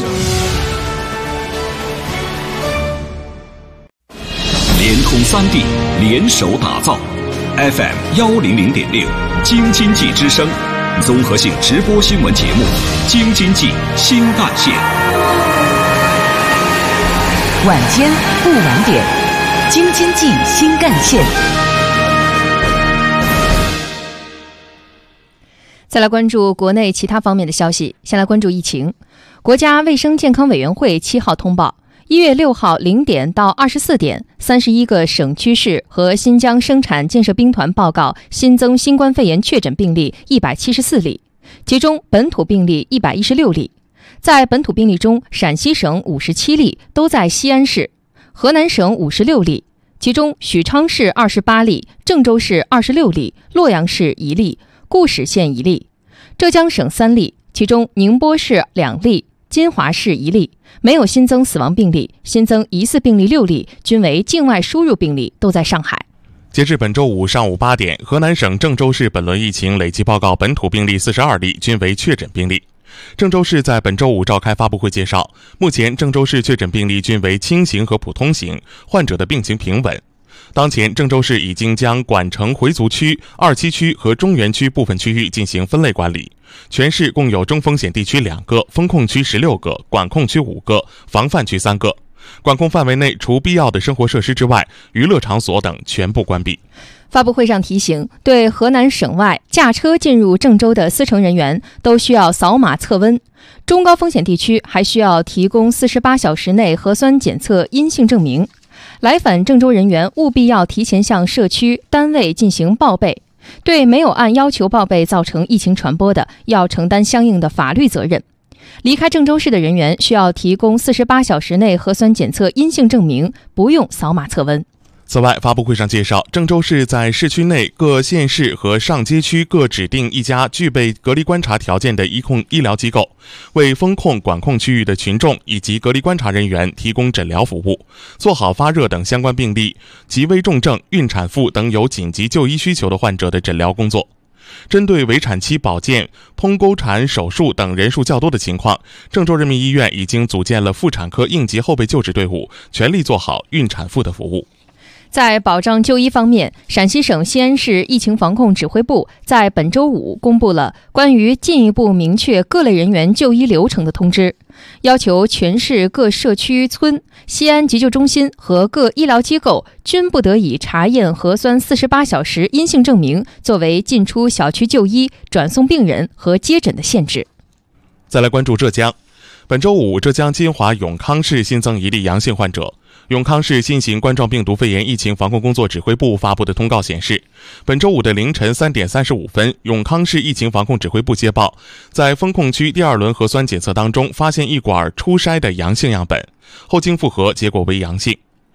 联通三 D 联手打造 F M 幺零零点六，京津冀之声。综合性直播新闻节目《京津冀新干线》， 晚间不晚点，《京津冀新干线》。 再来关注国内其他方面的消息。先来关注疫情。国家卫生健康委员会七号通报，一月六号零点到二十四点，三十一个省区市和新疆生产建设兵团报告新增新冠肺炎确诊病例一百七十四例，其中本土病例一百一十六例。在本土病例中，陕西省五十七例，都在西安市；河南省五十六例，其中许昌市二十八例，郑州市二十六例，洛阳市一例，固始县一例；浙江省三例，其中宁波市两例，金华市一例。没有新增死亡病例，新增疑似病例六例，均为境外输入病例，都在上海。 截至本周五上午八点，河南省郑州市本轮疫情累计报告本土病例四十二例，均为确诊病例。郑州市在本周五召开发布会介绍，目前郑州市确诊病例均为轻型和普通型，患者的病情平稳。当前郑州市已经将管城回族区、二七区和中原区部分区域进行分类管理，全市共有中风险地区两个，风控区十六个，管控区五个，防范区三个。管控范围内除必要的生活设施之外，娱乐场所等全部关闭。 发布会上提醒，对河南省外驾车进入郑州的司乘人员都需要扫码测温，中高风险地区还需要提供四十八小时内核酸检测阴性证明。来返郑州人员务必要提前向社区单位进行报备，对没有按要求报备造成疫情传播的，要承担相应的法律责任。离开郑州市的人员需要提供四十八小时内核酸检测阴性证明，不用扫码测温。 此外，发布会上介绍，郑州市在市区内各县市和上街区各指定一家具备隔离观察条件的医控医疗机构，为风控管控区域的群众以及隔离观察人员提供诊疗服务，做好发热等相关病例、急危重症、孕产妇等有紧急就医需求的患者的诊疗工作。针对围产期保健、剖沟产手术等人数较多的情况，郑州人民医院已经组建了妇产科应急后备救治队伍，全力做好孕产妇的服务。 在保障就医方面，陕西省西安市疫情防控指挥部在本周五公布了关于进一步明确各类人员就医流程的通知，要求全市各社区村、西安急救中心和各医疗机构均不得以查验核酸四十八小时阴性证明作为进出小区就医、转送病人和接诊的限制。 再来关注浙江，本周五，浙江金华永康市新增一例阳性患者。永康市新型冠状病毒肺炎疫情防控工作指挥部发布的通告显示，本周五的凌晨三点三十五分，永康市疫情防控指挥部接报，在风控区第二轮核酸检测当中发现一管初筛的阳性样本，后经复核结果为阳性。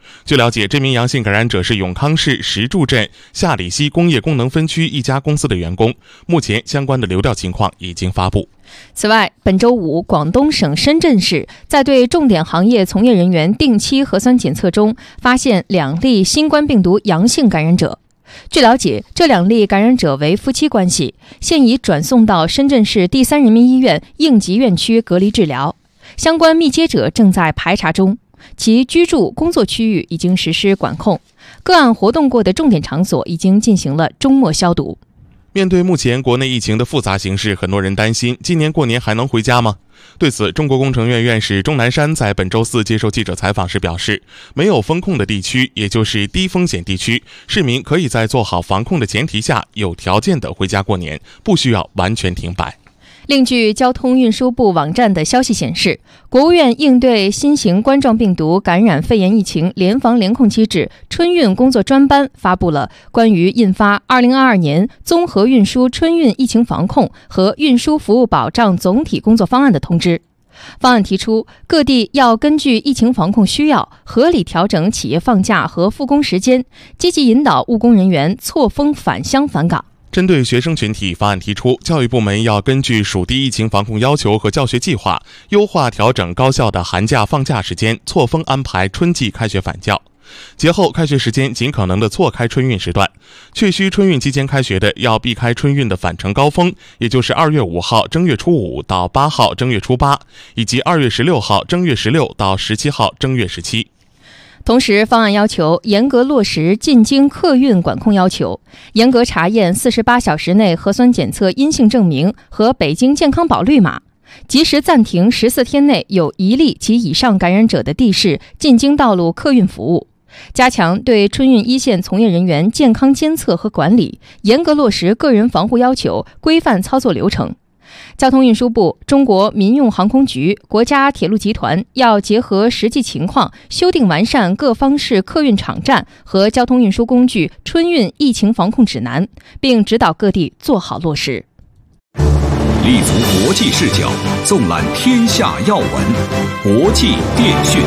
据了解，这名阳性感染者是永康市石柱镇下里溪工业功能分区一家公司的员工，目前相关的流调情况已经发布。 此外，本周五，广东省深圳市在对重点行业从业人员定期核酸检测中发现两例新冠病毒阳性感染者。据了解，这两例感染者为夫妻关系，现已转送到深圳市第三人民医院应急院区隔离治疗，相关密接者正在排查中，其居住工作区域已经实施管控，个案活动过的重点场所已经进行了终末消毒。 面对目前国内疫情的复杂形势，很多人担心今年过年还能回家吗？对此，中国工程院院士钟南山在本周四接受记者采访时表示，没有封控的地区，也就是低风险地区，市民可以在做好防控的前提下，有条件的回家过年，不需要完全停摆。 另据交通运输部网站的消息显示，国务院应对新型冠状病毒感染肺炎疫情联防联控机制春运工作专班发布了关于印发二零二二年综合运输春运疫情防控和运输服务保障总体工作方案的通知。方案提出，各地要根据疫情防控需要，合理调整企业放假和复工时间，积极引导务工人员错峰返乡返岗。 针对学生群体，方案提出，教育部门要根据属地疫情防控要求和教学计划，优化调整高校的寒假放假时间，错峰安排春季开学返校。节后开学时间尽可能的错开春运时段，确需春运期间开学的要避开春运的返程高峰，也就是二月五号正月初五到八号正月初八，以及二月十六号正月十六到十七号正月十七。 同时，方案要求严格落实进京客运管控要求，严格查验四十八小时内核酸检测阴性证明和北京健康宝绿码，及时暂停十四天内有一例及以上感染者的地市进京道路客运服务，加强对春运一线从业人员健康监测和管理，严格落实个人防护要求，规范操作流程。交通运输部、中国民用航空局、国家铁路集团要结合实际情况，修订完善各方式客运场站和交通运输工具春运疫情防控指南，并指导各地做好落实。 立足国际视角，纵览天下要闻，国际电讯。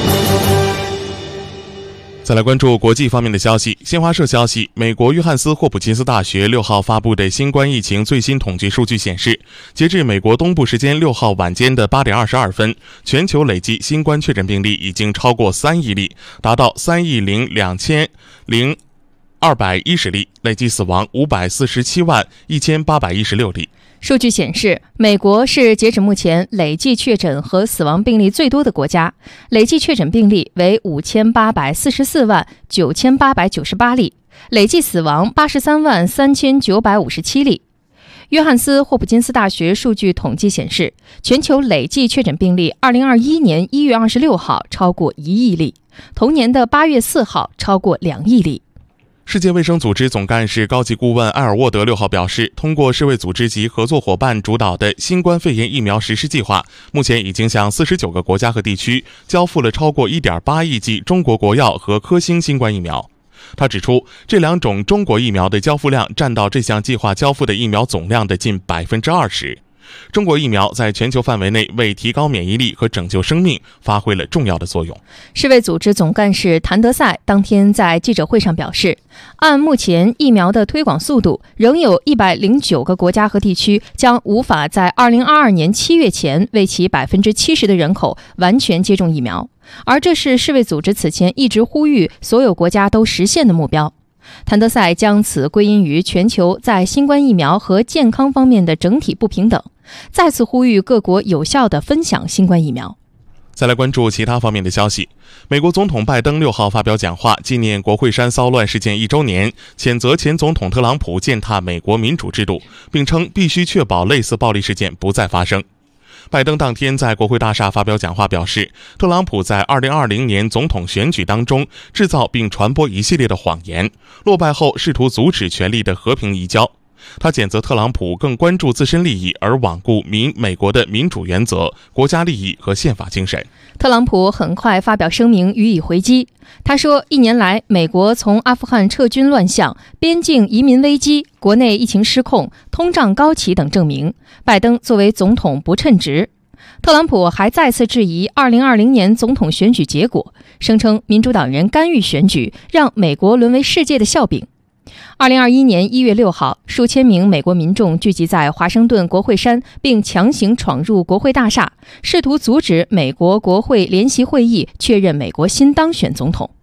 再来关注国际方面的消息。新华社消息，美国约翰斯霍普金斯大学六号发布的新冠疫情最新统计数据显示，截至美国东部时间六号晚间的八点二十二分，全球累计新冠确诊病例已经超过三亿例，达到三亿零两千零二百一十例，累计死亡五百四十七万一千八百一十六例。 数据显示，美国是截止目前累计确诊和死亡病例最多的国家，累计确诊病例为五千八百四十四万九千八百九十八例，累计死亡八十三万三千九百五十七例。约翰斯霍普金斯大学数据统计显示，全球累计确诊病例二零二一年一月二十六号超过一亿例，同年的八月四号超过两亿例。 世界卫生组织总干事高级顾问埃尔沃德六号表示，通过世卫组织及合作伙伴主导的新冠肺炎疫苗实施计划，目前已经向四十九个国家和地区交付了超过 一点八亿剂中国国药和科兴新冠疫苗。他指出，这两种中国疫苗的交付量占到这项计划交付的疫苗总量的近 百分之二十。中国疫苗在全球范围内为提高免疫力和拯救生命发挥了重要的作用。 世卫组织总干事谭德赛当天在记者会上表示，按目前疫苗的推广速度，仍有一百零九个国家和地区将无法在二零二二年七月前为其 百分之七十 的人口完全接种疫苗，而这是世卫组织此前一直呼吁所有国家都实现的目标。谭德赛将此归因于全球在新冠疫苗和健康方面的整体不平等，再次呼吁各国有效地分享新冠疫苗。 再来关注其他方面的消息。美国总统拜登六号发表讲话，纪念国会山骚乱事件一周年，谴责前总统特朗普践踏美国民主制度，并称必须确保类似暴力事件不再发生。拜登当天在国会大厦发表讲话，表示特朗普在二零二零年总统选举当中制造并传播一系列的谎言，落败后试图阻止权力的和平移交。他谴责特朗普更关注自身利益而罔顾民美国的民主原则、国家利益和宪法精神。 特朗普很快发表声明予以回击。他说，一年来美国从阿富汗撤军乱象、边境移民危机、国内疫情失控、通胀高企等证明拜登作为总统不称职。 特朗普还再次质疑二零二零年总统选举结果，声称民主党人干预选举，让美国沦为世界的笑柄。二零二一年一月六号，数千名美国民众聚集在华盛顿国会山，并强行闯入国会大厦，试图阻止美国国会联席会议确认美国新当选总统。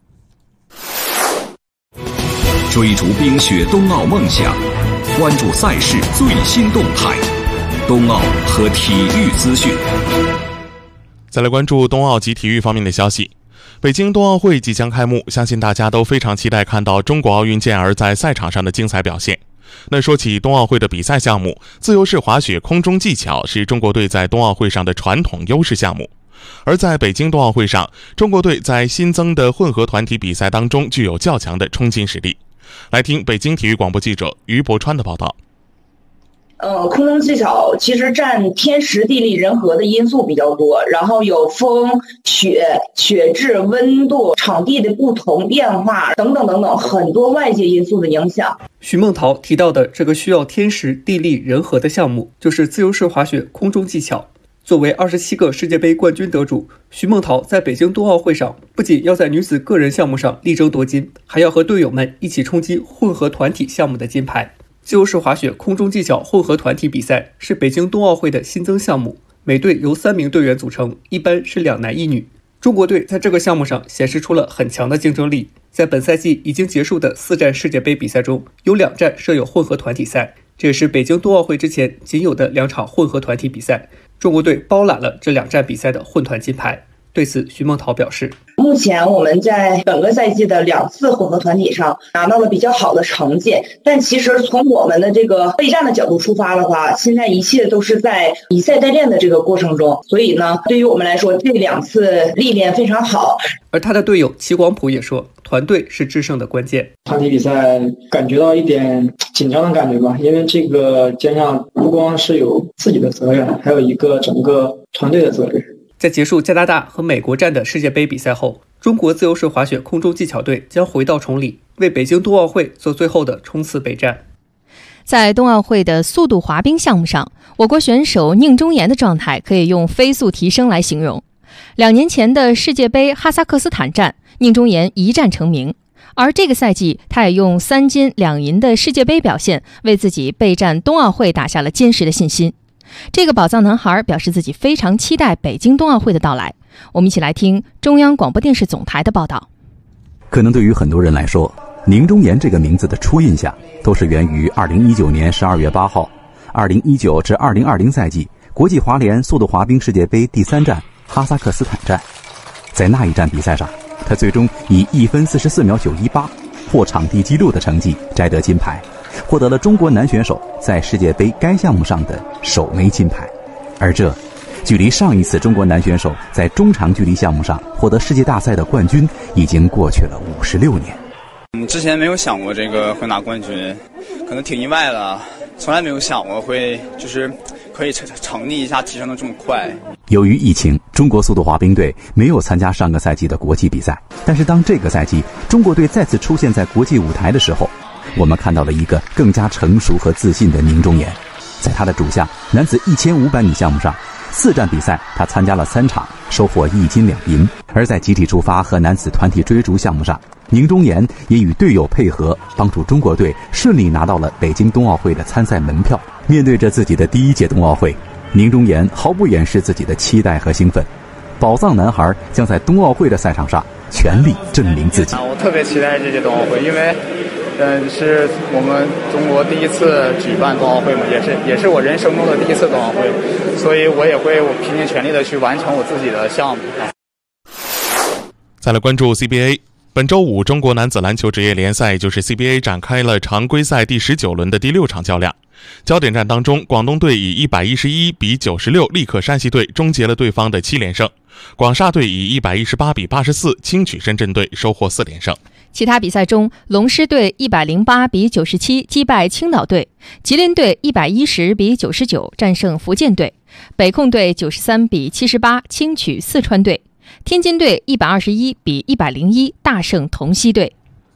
追逐冰雪冬奥梦想，关注赛事最新动态，冬奥和体育资讯。 再来关注冬奥及体育方面的消息。北京冬奥会即将开幕，相信大家都非常期待看到中国奥运健儿在赛场上的精彩表现。那说起冬奥会的比赛项目，自由式滑雪空中技巧是中国队在冬奥会上的传统优势项目。而在北京冬奥会上，中国队在新增的混合团体比赛当中具有较强的冲金实力。来听北京体育广播记者于博川的报道。 呃，空中技巧其实占天时地利人和的因素比较多，然后有风、雪、雪质、温度、场地的不同变化等等等等很多外界因素的影响。 徐梦桃提到的这个需要天时地利人和的项目，就是自由式滑雪空中技巧。作为二十七个世界杯冠军得主，徐梦桃在北京冬奥会上不仅要在女子个人项目上力争夺金，还要和队友们一起冲击混合团体项目的金牌。自由式滑雪空中技巧混合团体比赛是北京冬奥会的新增项目，每队由三名队员组成，一般是两男一女。中国队在这个项目上显示出了很强的竞争力，在本赛季已经结束的四站世界杯比赛中，有两站设有混合团体赛，这也是北京冬奥会之前仅有的两场混合团体比赛。中国队包揽了这两站比赛的混团金牌。对此，徐梦桃表示， 目前我们在本个赛季的两次混合团体上拿到了比较好的成绩，但其实从我们的这个备战的角度出发的话，现在一切都是在以赛代练的这个过程中，所以呢，对于我们来说，这两次历练非常好。 而他的队友齐广普也说，团队是制胜的关键。 团体比赛感觉到一点紧张的感觉吧，因为这个肩上不光是有自己的责任，还有一个整个团队的责任。 在结束加拿大和美国站的世界杯比赛后，中国自由式滑雪空中技巧队将回到崇礼，为北京冬奥会做最后的冲刺备战。 在冬奥会的速度滑冰项目上，我国选手宁中岩的状态可以用飞速提升来形容。两年前的世界杯哈萨克斯坦站，宁中岩一战成名，而这个赛季他也用三金两银的世界杯表现，为自己备战冬奥会打下了坚实的信心。这个宝藏男孩表示自己非常期待北京冬奥会的到来。我们一起来听中央广播电视总台的报道。 可能对于很多人来说，宁中岩这个名字的初印象都是源于二零一九年十二月八号二零一九至二零二零赛季国际滑联速度滑冰世界杯第三站哈萨克斯坦站。在那一站比赛上，他最终以一分四十四秒九一八破场地纪录的成绩摘得金牌，获得了中国男选手在世界杯该项目上的首枚金牌。而这距离上一次中国男选手在中长距离项目上获得世界大赛的冠军已经过去了五十六年。 嗯，之前没有想过这个会拿冠军，可能挺意外的，从来没有想过会就是可以成成绩一下提升的这么快。 由于疫情，中国速度滑冰队没有参加上个赛季的国际比赛，但是当这个赛季中国队再次出现在国际舞台的时候，我们看到了一个更加成熟和自信的宁中岩。在他的主项男子一千五百米项目上，四站比赛他参加了三场，收获一金两银。而在集体出发和男子团体追逐项目上，宁中岩也与队友配合，帮助中国队顺利拿到了北京冬奥会的参赛门票。面对着自己的第一届冬奥会，宁中岩毫不掩饰自己的期待和兴奋。宝藏男孩将在冬奥会的赛场上全力证明自己。 我特别期待这届冬奥会，因为嗯，是我们中国第一次举办冬奥会嘛，也是也是我人生中的第一次冬奥会，所以我也会我拼尽全力的去完成我自己的项目。 再来关注 C B A。 本周五，中国男子篮球职业联赛，也就是 C B A 展开了常规赛第十九轮的第六场较量。焦点战当中，广东队以一百一十一比九十六力克山西队，终结了对方的七连胜。广厦队以一百一十八比八十四轻取深圳队，收获四连胜。 其他比赛中，龙狮队一百零八比九十七击败青岛队，吉林队一百一十比九十九战胜福建队，北控队九十三比七十八轻取四川队，天津队一百二十一比一百零一大胜同曦队。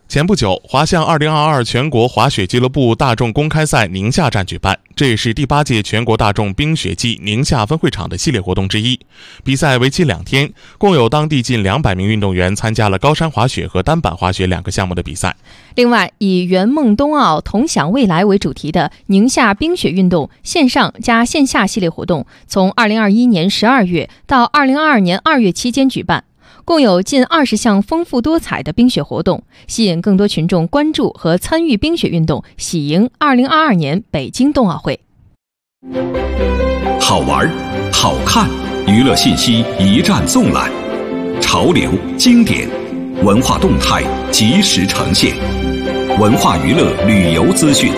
前不久，滑向二零二二全国滑雪俱乐部大众公开赛宁夏站举办，这也是第八届全国大众冰雪季宁夏分会场的系列活动之一。比赛为期两天，共有当地近两百名运动员参加了高山滑雪和单板滑雪两个项目的比赛。 另外，以圆梦冬奥同享未来为主题的宁夏冰雪运动线上加线下系列活动，从二零二一年十二月到二零二二年二月期间举办。共有近二十项丰富多彩的冰雪活动，吸引更多群众关注和参与冰雪运动，喜迎二零二二年北京冬奥会。 好玩、好看，娱乐信息一站纵览，潮流、经典、文化动态及时呈现，文化娱乐旅游资讯。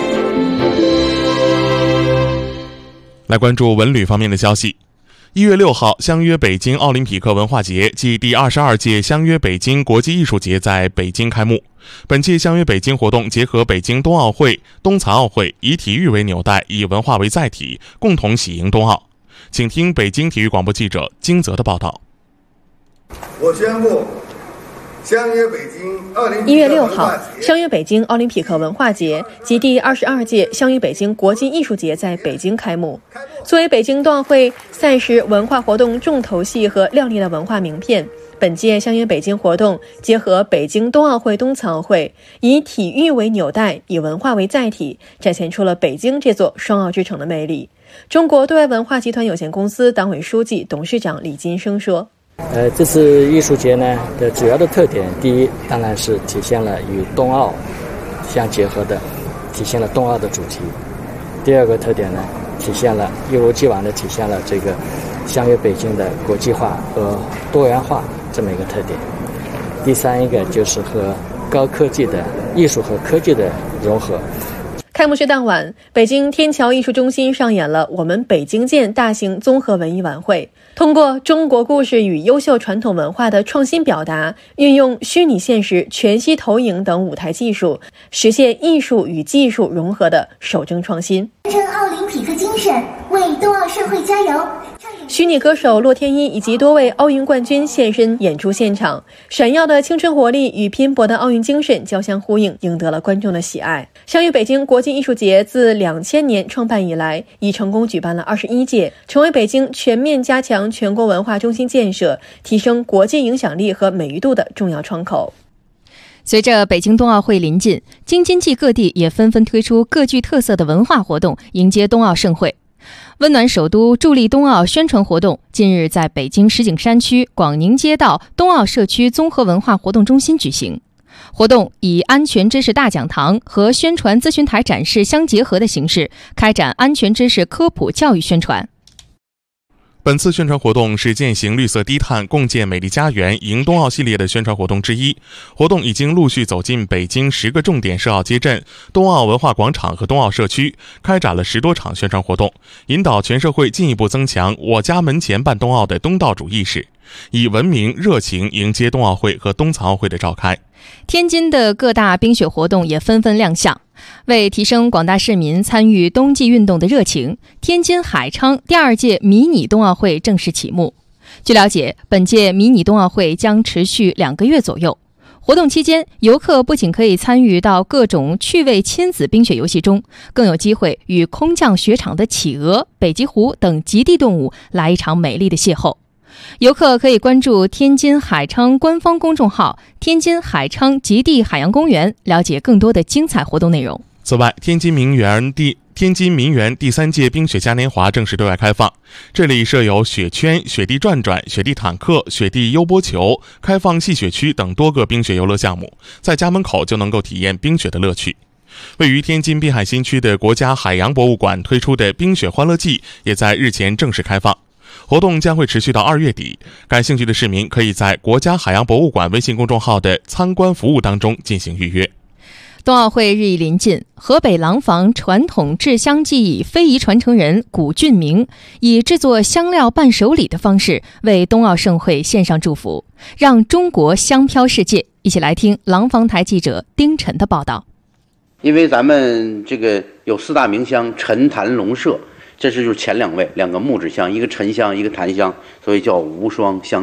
来关注文旅方面的消息。一月六号，相约北京奥林匹克文化节暨第二十二届相约北京国际艺术节在北京开幕。本届相约北京活动结合北京冬奥会、冬残奥会，以体育为纽带，以文化为载体，共同喜迎冬奥。请听北京体育广播记者金泽的报道。 我宣布，相约北京奥林匹克一月六号，相约北京奥林匹克文化节及第二十二届相约北京国际艺术节在北京开幕。作为北京冬奥会赛事文化活动重头戏和亮丽的文化名片，本届相约北京活动结合北京冬奥会、冬残奥会，以体育为纽带，以文化为载体，展现出了北京这座双奥之城的魅力。中国对外文化集团有限公司党委书记、董事长李金生说： 呃，这次艺术节呢的主要的特点，第一当然是体现了与冬奥相结合的，体现了冬奥的主题。第二个特点呢，体现了一如既往的体现了这个相约北京的国际化和多元化这么一个特点。第三一个就是和高科技的艺术和科技的融合。 开幕式当晚，北京天桥艺术中心上演了我们北京见大型综合文艺晚会，通过中国故事与优秀传统文化的创新表达，运用虚拟现实、全息投影等舞台技术，实现艺术与技术融合的首征创新。 传承奥林匹克精神，为冬奥盛会加油。 虚拟歌手洛天依以及多位奥运冠军现身演出现场，闪耀的青春活力与拼搏的奥运精神交相呼应，赢得了观众的喜爱。相约北京国际艺术节自两千年创办以来，已成功举办了二十一届，成为北京全面加强全国文化中心建设、提升国际影响力和美誉度的重要窗口。 随着北京冬奥会临近，京津冀各地也纷纷推出各具特色的文化活动，迎接冬奥盛会。温暖首都助力冬奥宣传活动近日在北京石景山区广宁街道冬奥社区综合文化活动中心举行。活动以安全知识大讲堂和宣传咨询台展示相结合的形式，开展安全知识科普教育宣传。 本次宣传活动是践行绿色低碳、共建美丽家园迎冬奥系列的宣传活动之一。活动已经陆续走进北京十个重点设奥街镇、冬奥文化广场和冬奥社区，开展了十多场宣传活动，引导全社会进一步增强我家门前办冬奥的东道主意识，以文明热情迎接冬奥会和冬残奥会的召开。 天津的各大冰雪活动也纷纷亮相。为提升广大市民参与冬季运动的热情，天津海昌第二届迷你冬奥会正式启幕。据了解，本届迷你冬奥会将持续两个月左右。活动期间，游客不仅可以参与到各种趣味亲子冰雪游戏中，更有机会与空降雪场的企鹅、北极狐等极地动物来一场美丽的邂逅。游客可以关注天津海昌官方公众号天津海昌极地海洋公园，了解更多的精彩活动内容。 此外，天津名园第天津民园第三届冰雪嘉年华正式对外开放，这里设有雪圈、雪地转转、雪地坦克、雪地悠波球、开放戏雪区等多个冰雪游乐项目，在家门口就能够体验冰雪的乐趣。位于天津滨海新区的国家海洋博物馆推出的冰雪欢乐季也在日前正式开放，活动将会持续到二月底。感兴趣的市民可以在国家海洋博物馆微信公众号的参观服务当中进行预约。 冬奥会日益临近，河北廊坊传统制香技艺非遗传承人古俊明以制作香料伴手礼的方式为冬奥盛会献上祝福，让中国香飘世界。一起来听廊坊台记者丁晨的报道。 因为咱们这个有四大名香陈坛龙麝，这是就是前两位，两个木质香，一个沉香，一个檀香，所以叫无双香礼。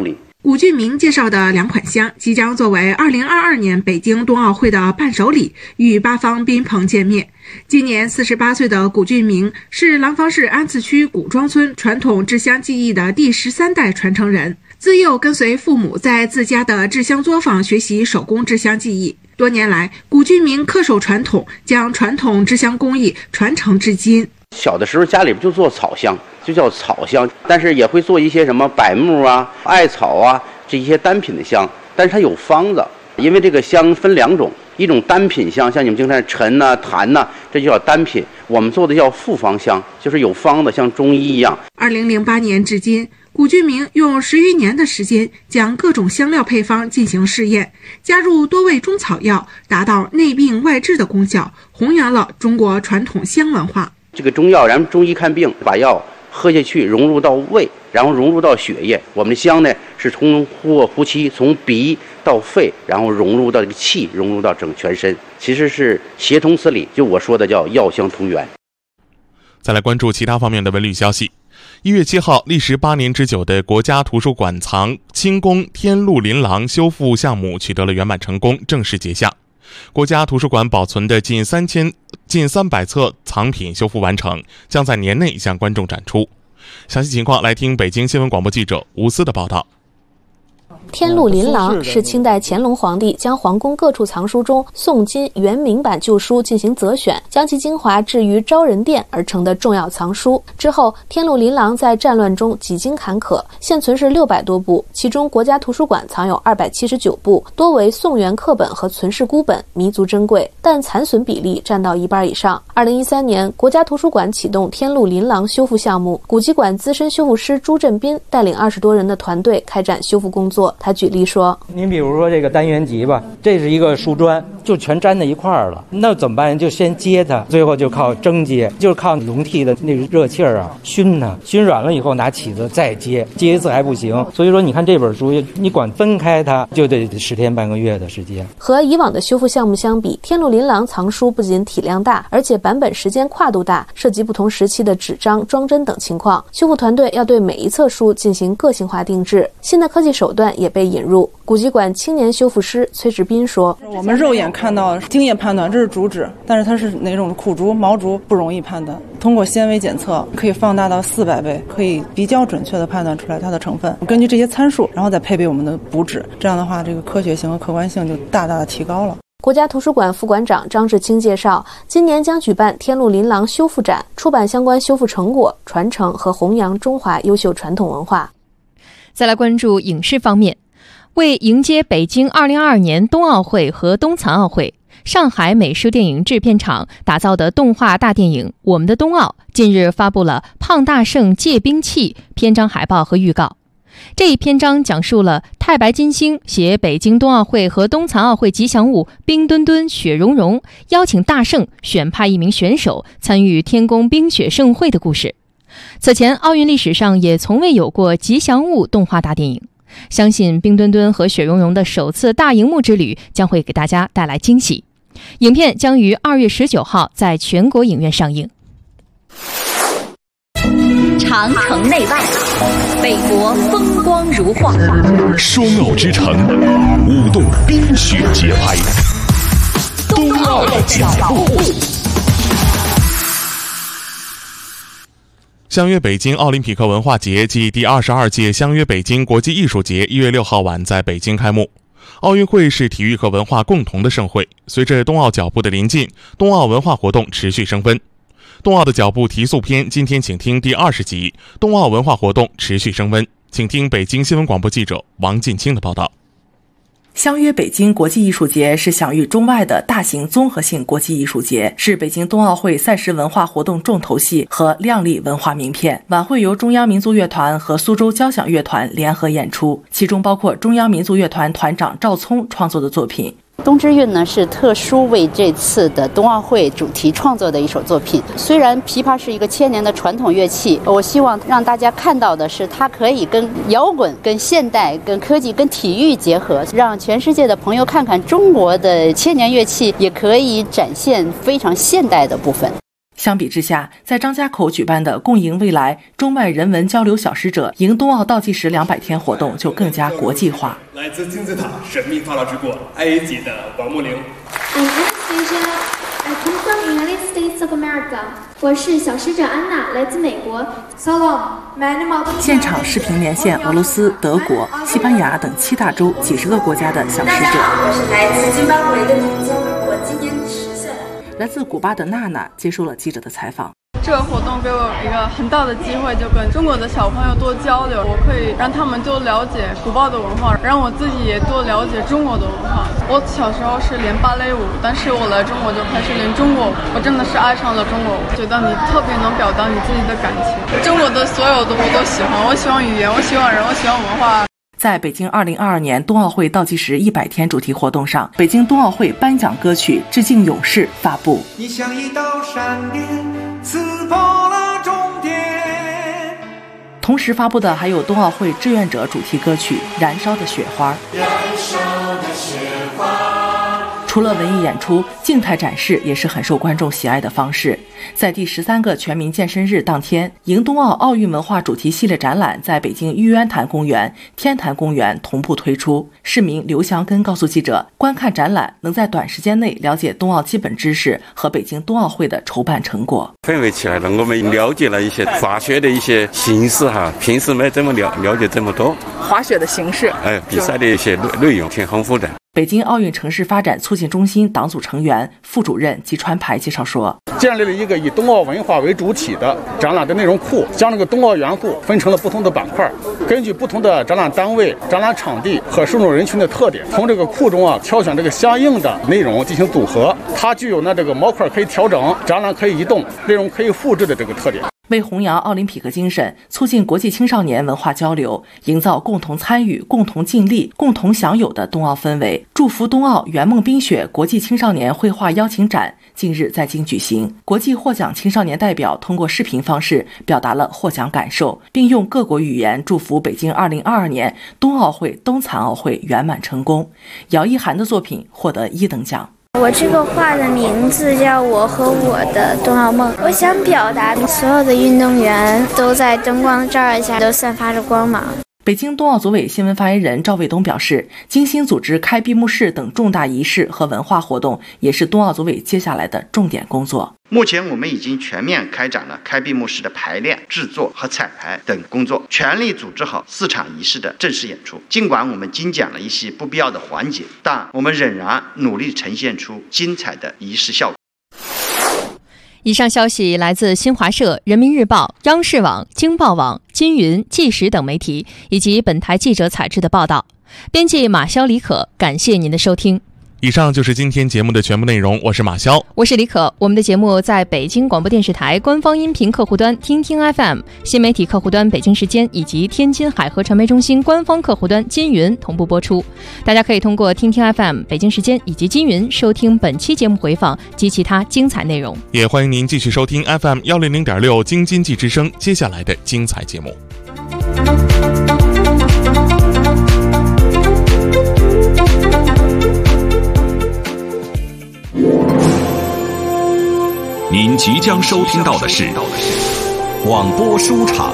古俊明介绍的两款香即将作为二零二二年北京冬奥会的伴手礼，与八方宾朋见面。今年四十八岁的古俊明是廊坊市安次区古庄村传统制香技艺的第十三代传承人，自幼跟随父母在自家的制香作坊学习手工制香技艺。多年来，古俊明恪守传统，将传统制香工艺传承至今。 小的时候家里边就做草香，就叫草香，但是也会做一些什么柏木啊、艾草啊这一些单品的香，但是它有方子，因为这个香分两种，一种单品香，像你们经常陈呐、檀呐，这就叫单品。我们做的叫复方香，就是有方的，像中医一样。 二零零八年至今，古俊明用十余年的时间，将各种香料配方进行试验，加入多味中草药，达到内病外治的功效，弘扬了中国传统香文化。 这个中药，咱们中医看病，把药喝下去，融入到胃，然后融入到血液。我们的香呢，是通过呼吸，从鼻到肺，然后融入到这个气，融入到整全身，其实是协同此理。就我说的叫药香同源。 再来关注其他方面的文旅消息。一月七号，历时八年之久的国家图书馆藏清宫天禄琳琅修复项目取得了圆满成功，正式结项。国家图书馆保存的近三千近三百册藏品修复完成，将在年内向观众展出。详细情况来听北京新闻广播记者吴思的报道。 天禄琳琅是清代乾隆皇帝将皇宫各处藏书中宋金元明版旧书进行择选，将其精华置于昭仁殿而成的重要藏书。之后，天禄琳琅在战乱中几经坎坷，现存是六百多部，其中国家图书馆藏有二百七十九部，多为宋元课本和存世孤本，弥足珍贵，但残损比例占到一半以上。二零一三年，国家图书馆启动天禄琳琅修复项目，古籍馆资深修复师朱振斌带领二十多人的团队开展修复工作。他举例说， 您比如说这个单元集吧，这是一个书砖，就全粘在一块儿了，那怎么办？就先接它，最后就靠蒸接，就是靠笼屉的那个热气儿啊熏它，熏软了以后拿起子再接，接一次还不行。所以说你看这本书，你管分开它就得十天半个月的时间。 和以往的修复项目相比，天禄琳琅藏书不仅体量大，而且版本时间跨度大，涉及不同时期的纸张、装帧等情况，修复团队要对每一册书进行个性化定制，新的科技手段也被引入。古籍馆青年修复师崔志斌说， 我们肉眼看到经验判断这是竹纸，但是它是哪种苦竹毛竹不容易判断，通过纤维检测可以放大到四百倍，可以比较准确的判断出来它的成分，根据这些参数然后再配备我们的补纸，这样的话这个科学性和客观性就大大的提高了。 国家图书馆副馆长张志清介绍，今年将举办天禄琳琅修复展，出版相关修复成果，传承和弘扬中华优秀传统文化。 再来关注影视方面，为迎接北京二零二二年冬奥会和冬残奥会，上海美术电影制片厂打造的动画大电影《我们的冬奥》近日发布了胖大圣借兵器篇章海报和预告。这一篇章讲述了太白金星携北京冬奥会和冬残奥会吉祥物冰墩墩、雪融融，邀请大圣选派一名选手参与天宫冰雪盛会的故事。此前奥运历史上也从未有过吉祥物动画大电影，相信冰墩墩和雪融融的首次大荧幕之旅将会给大家带来惊喜。影片将于二月十九号在全国影院上映。 长城内外，北国风光如画， 双奥之城，舞动冰雪节拍，冬奥的脚步。 相约北京奥林匹克文化节暨第二十二届相约北京国际艺术节一月六号晚在北京开幕。奥运会是体育和文化共同的盛会，随着冬奥脚步的临近，冬奥文化活动持续升温。冬奥的脚步提速篇，今天请听第二十集，冬奥文化活动持续升温，请听北京新闻广播记者王进清的报道。 相约北京国际艺术节是享誉中外的大型综合性国际艺术节，是北京冬奥会赛事文化活动重头戏和亮丽文化名片。晚会由中央民族乐团和苏州交响乐团联合演出，其中包括中央民族乐团团长赵聪创作的作品。 冬之韵呢是特殊为这次的冬奥会主题创作的一首作品。虽然琵琶是一个千年的传统乐器，我希望让大家看到的是它可以跟摇滚、跟现代、跟科技、跟体育结合，让全世界的朋友看看中国的千年乐器也可以展现非常现代的部分。 相比之下，在张家口举办的共赢未来中外人文交流小使者迎冬奥倒计时两百天活动就更加国际化。 来自金字塔神秘法老之国埃及的王木玲。 I come from United States of America. 我是小使者安娜，来自美国。Salam. 现场视频连线俄罗斯、德国、西班牙等七大洲几十个国家的小使者。 我是来自津巴布韦的总监，我今年十岁。 来自古巴的娜娜接受了记者的采访。 这个活动给我一个很大的机会，就跟中国的小朋友多交流，我可以让他们多了解古巴的文化，让我自己也多了解中国的文化。我小时候是练芭蕾舞，但是我来中国就开始练中国舞，我真的是爱上了中国舞，觉得你特别能表达你自己的感情。中国的所有的我都喜欢，我喜欢语言，我喜欢人，我喜欢文化。 在北京二零二二年冬奥会倒计时一百天主题活动上，北京冬奥会颁奖歌曲《致敬勇士》发布。 你像一道闪电，刺破了终点。 同时发布的还有冬奥会志愿者主题歌曲《燃烧的雪花》。 燃烧的雪花。 除了文艺演出，静态展示也是很受观众喜爱的方式。在第十三个全民健身日当天，迎冬奥奥运文化主题系列展览在北京玉渊潭公园、天坛公园同步推出。市民刘祥根告诉记者，观看展览能在短时间内了解冬奥基本知识和北京冬奥会的筹办成果。 氛围起来了，我们了解了一些滑雪的一些形式哈，平时没这么了了解这么多。 滑雪的形式， 哎，比赛的一些内内容挺丰富的。 北京奥运城市发展促进中心党组成员、副主任吉川排介绍说， 建立了一个以冬奥文化为主体的展览的内容库，将这个冬奥元素分成了不同的板块，根据不同的展览单位、展览场地和受众人群的特点，从这个库中啊挑选这个相应的内容进行组合。它具有呢这个模块可以调整、展览可以移动、内容可以复制的这个特点。 为弘扬奥林匹克精神，促进国际青少年文化交流，营造共同参与、共同尽力、共同享有的冬奥氛围，祝福冬奥圆梦冰雪国际青少年绘画邀请展近日在京举行。国际获奖青少年代表通过视频方式表达了获奖感受，并用各国语言祝福北京二零二二年冬奥会、冬残奥会圆满成功。姚一涵的作品获得一等奖。 我这个画的名字叫《我和我的冬奥梦》，我想表达所有的运动员都在灯光照耀下都散发着光芒。 北京冬奥组委新闻发言人赵卫东表示，精心组织开闭幕式等重大仪式和文化活动，也是冬奥组委接下来的重点工作。 目前我们已经全面开展了开闭幕式的排练、制作和彩排等工作，全力组织好四场仪式的正式演出。尽管我们精简了一些不必要的环节，但我们仍然努力呈现出精彩的仪式效果。 以上消息来自新华社、人民日报、央视网、京报网、金云、纪实等媒体，以及本台记者采制的报道。编辑马潇、李可，感谢您的收听。 以上就是今天节目的全部内容，我是马潇， 我是李可。我们的节目在北京广播电视台官方音频客户端听听 F M、 新媒体客户端北京时间以及天津海河传媒中心官方客户端金云同步播出。大家可以通过听听 F M、 北京时间以及金云收听本期节目回放及其他精彩内容。 也欢迎您继续收听 F M 一零零点六京津冀之声接下来的精彩节目。 您即将收听到的是广播书场。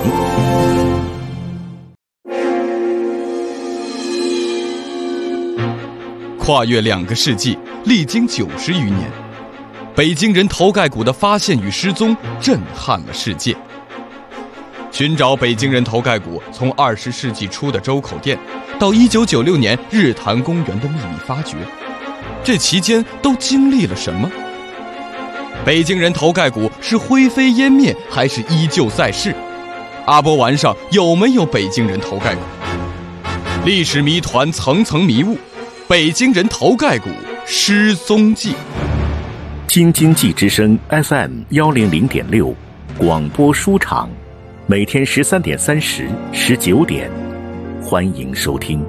跨越两个世纪，历经九十余年，北京人头盖骨的发现与失踪震撼了世界。寻找北京人头盖骨，从二十世纪初的周口店，到一九九六年日坛公园的秘密发掘，这期间都经历了什么？北京人头盖骨是灰飞烟灭，还是依旧在世？阿波丸上有没有北京人头盖骨？历史谜团层层迷雾，北京人头盖骨失踪记。 京津冀之声 F M 幺零零点六广播书场，每天十三点三十、十九点，欢迎收听。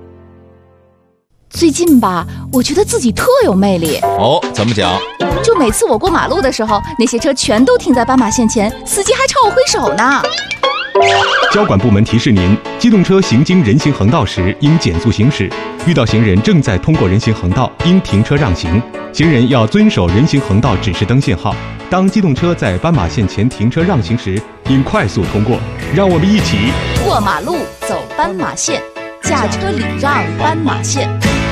最近吧，我觉得自己特有魅力。 哦，怎么讲？ 就每次我过马路的时候，那些车全都停在斑马线前，司机还朝我挥手呢。 交管部门提示您：机动车行经人行横道时应减速行驶，遇到行人正在通过人行横道，应停车让行。行人要遵守人行横道指示灯信号， 当机动车在斑马线前停车让行时，应快速通过。让我们一起过马路，走斑马线，驾车礼让斑马线。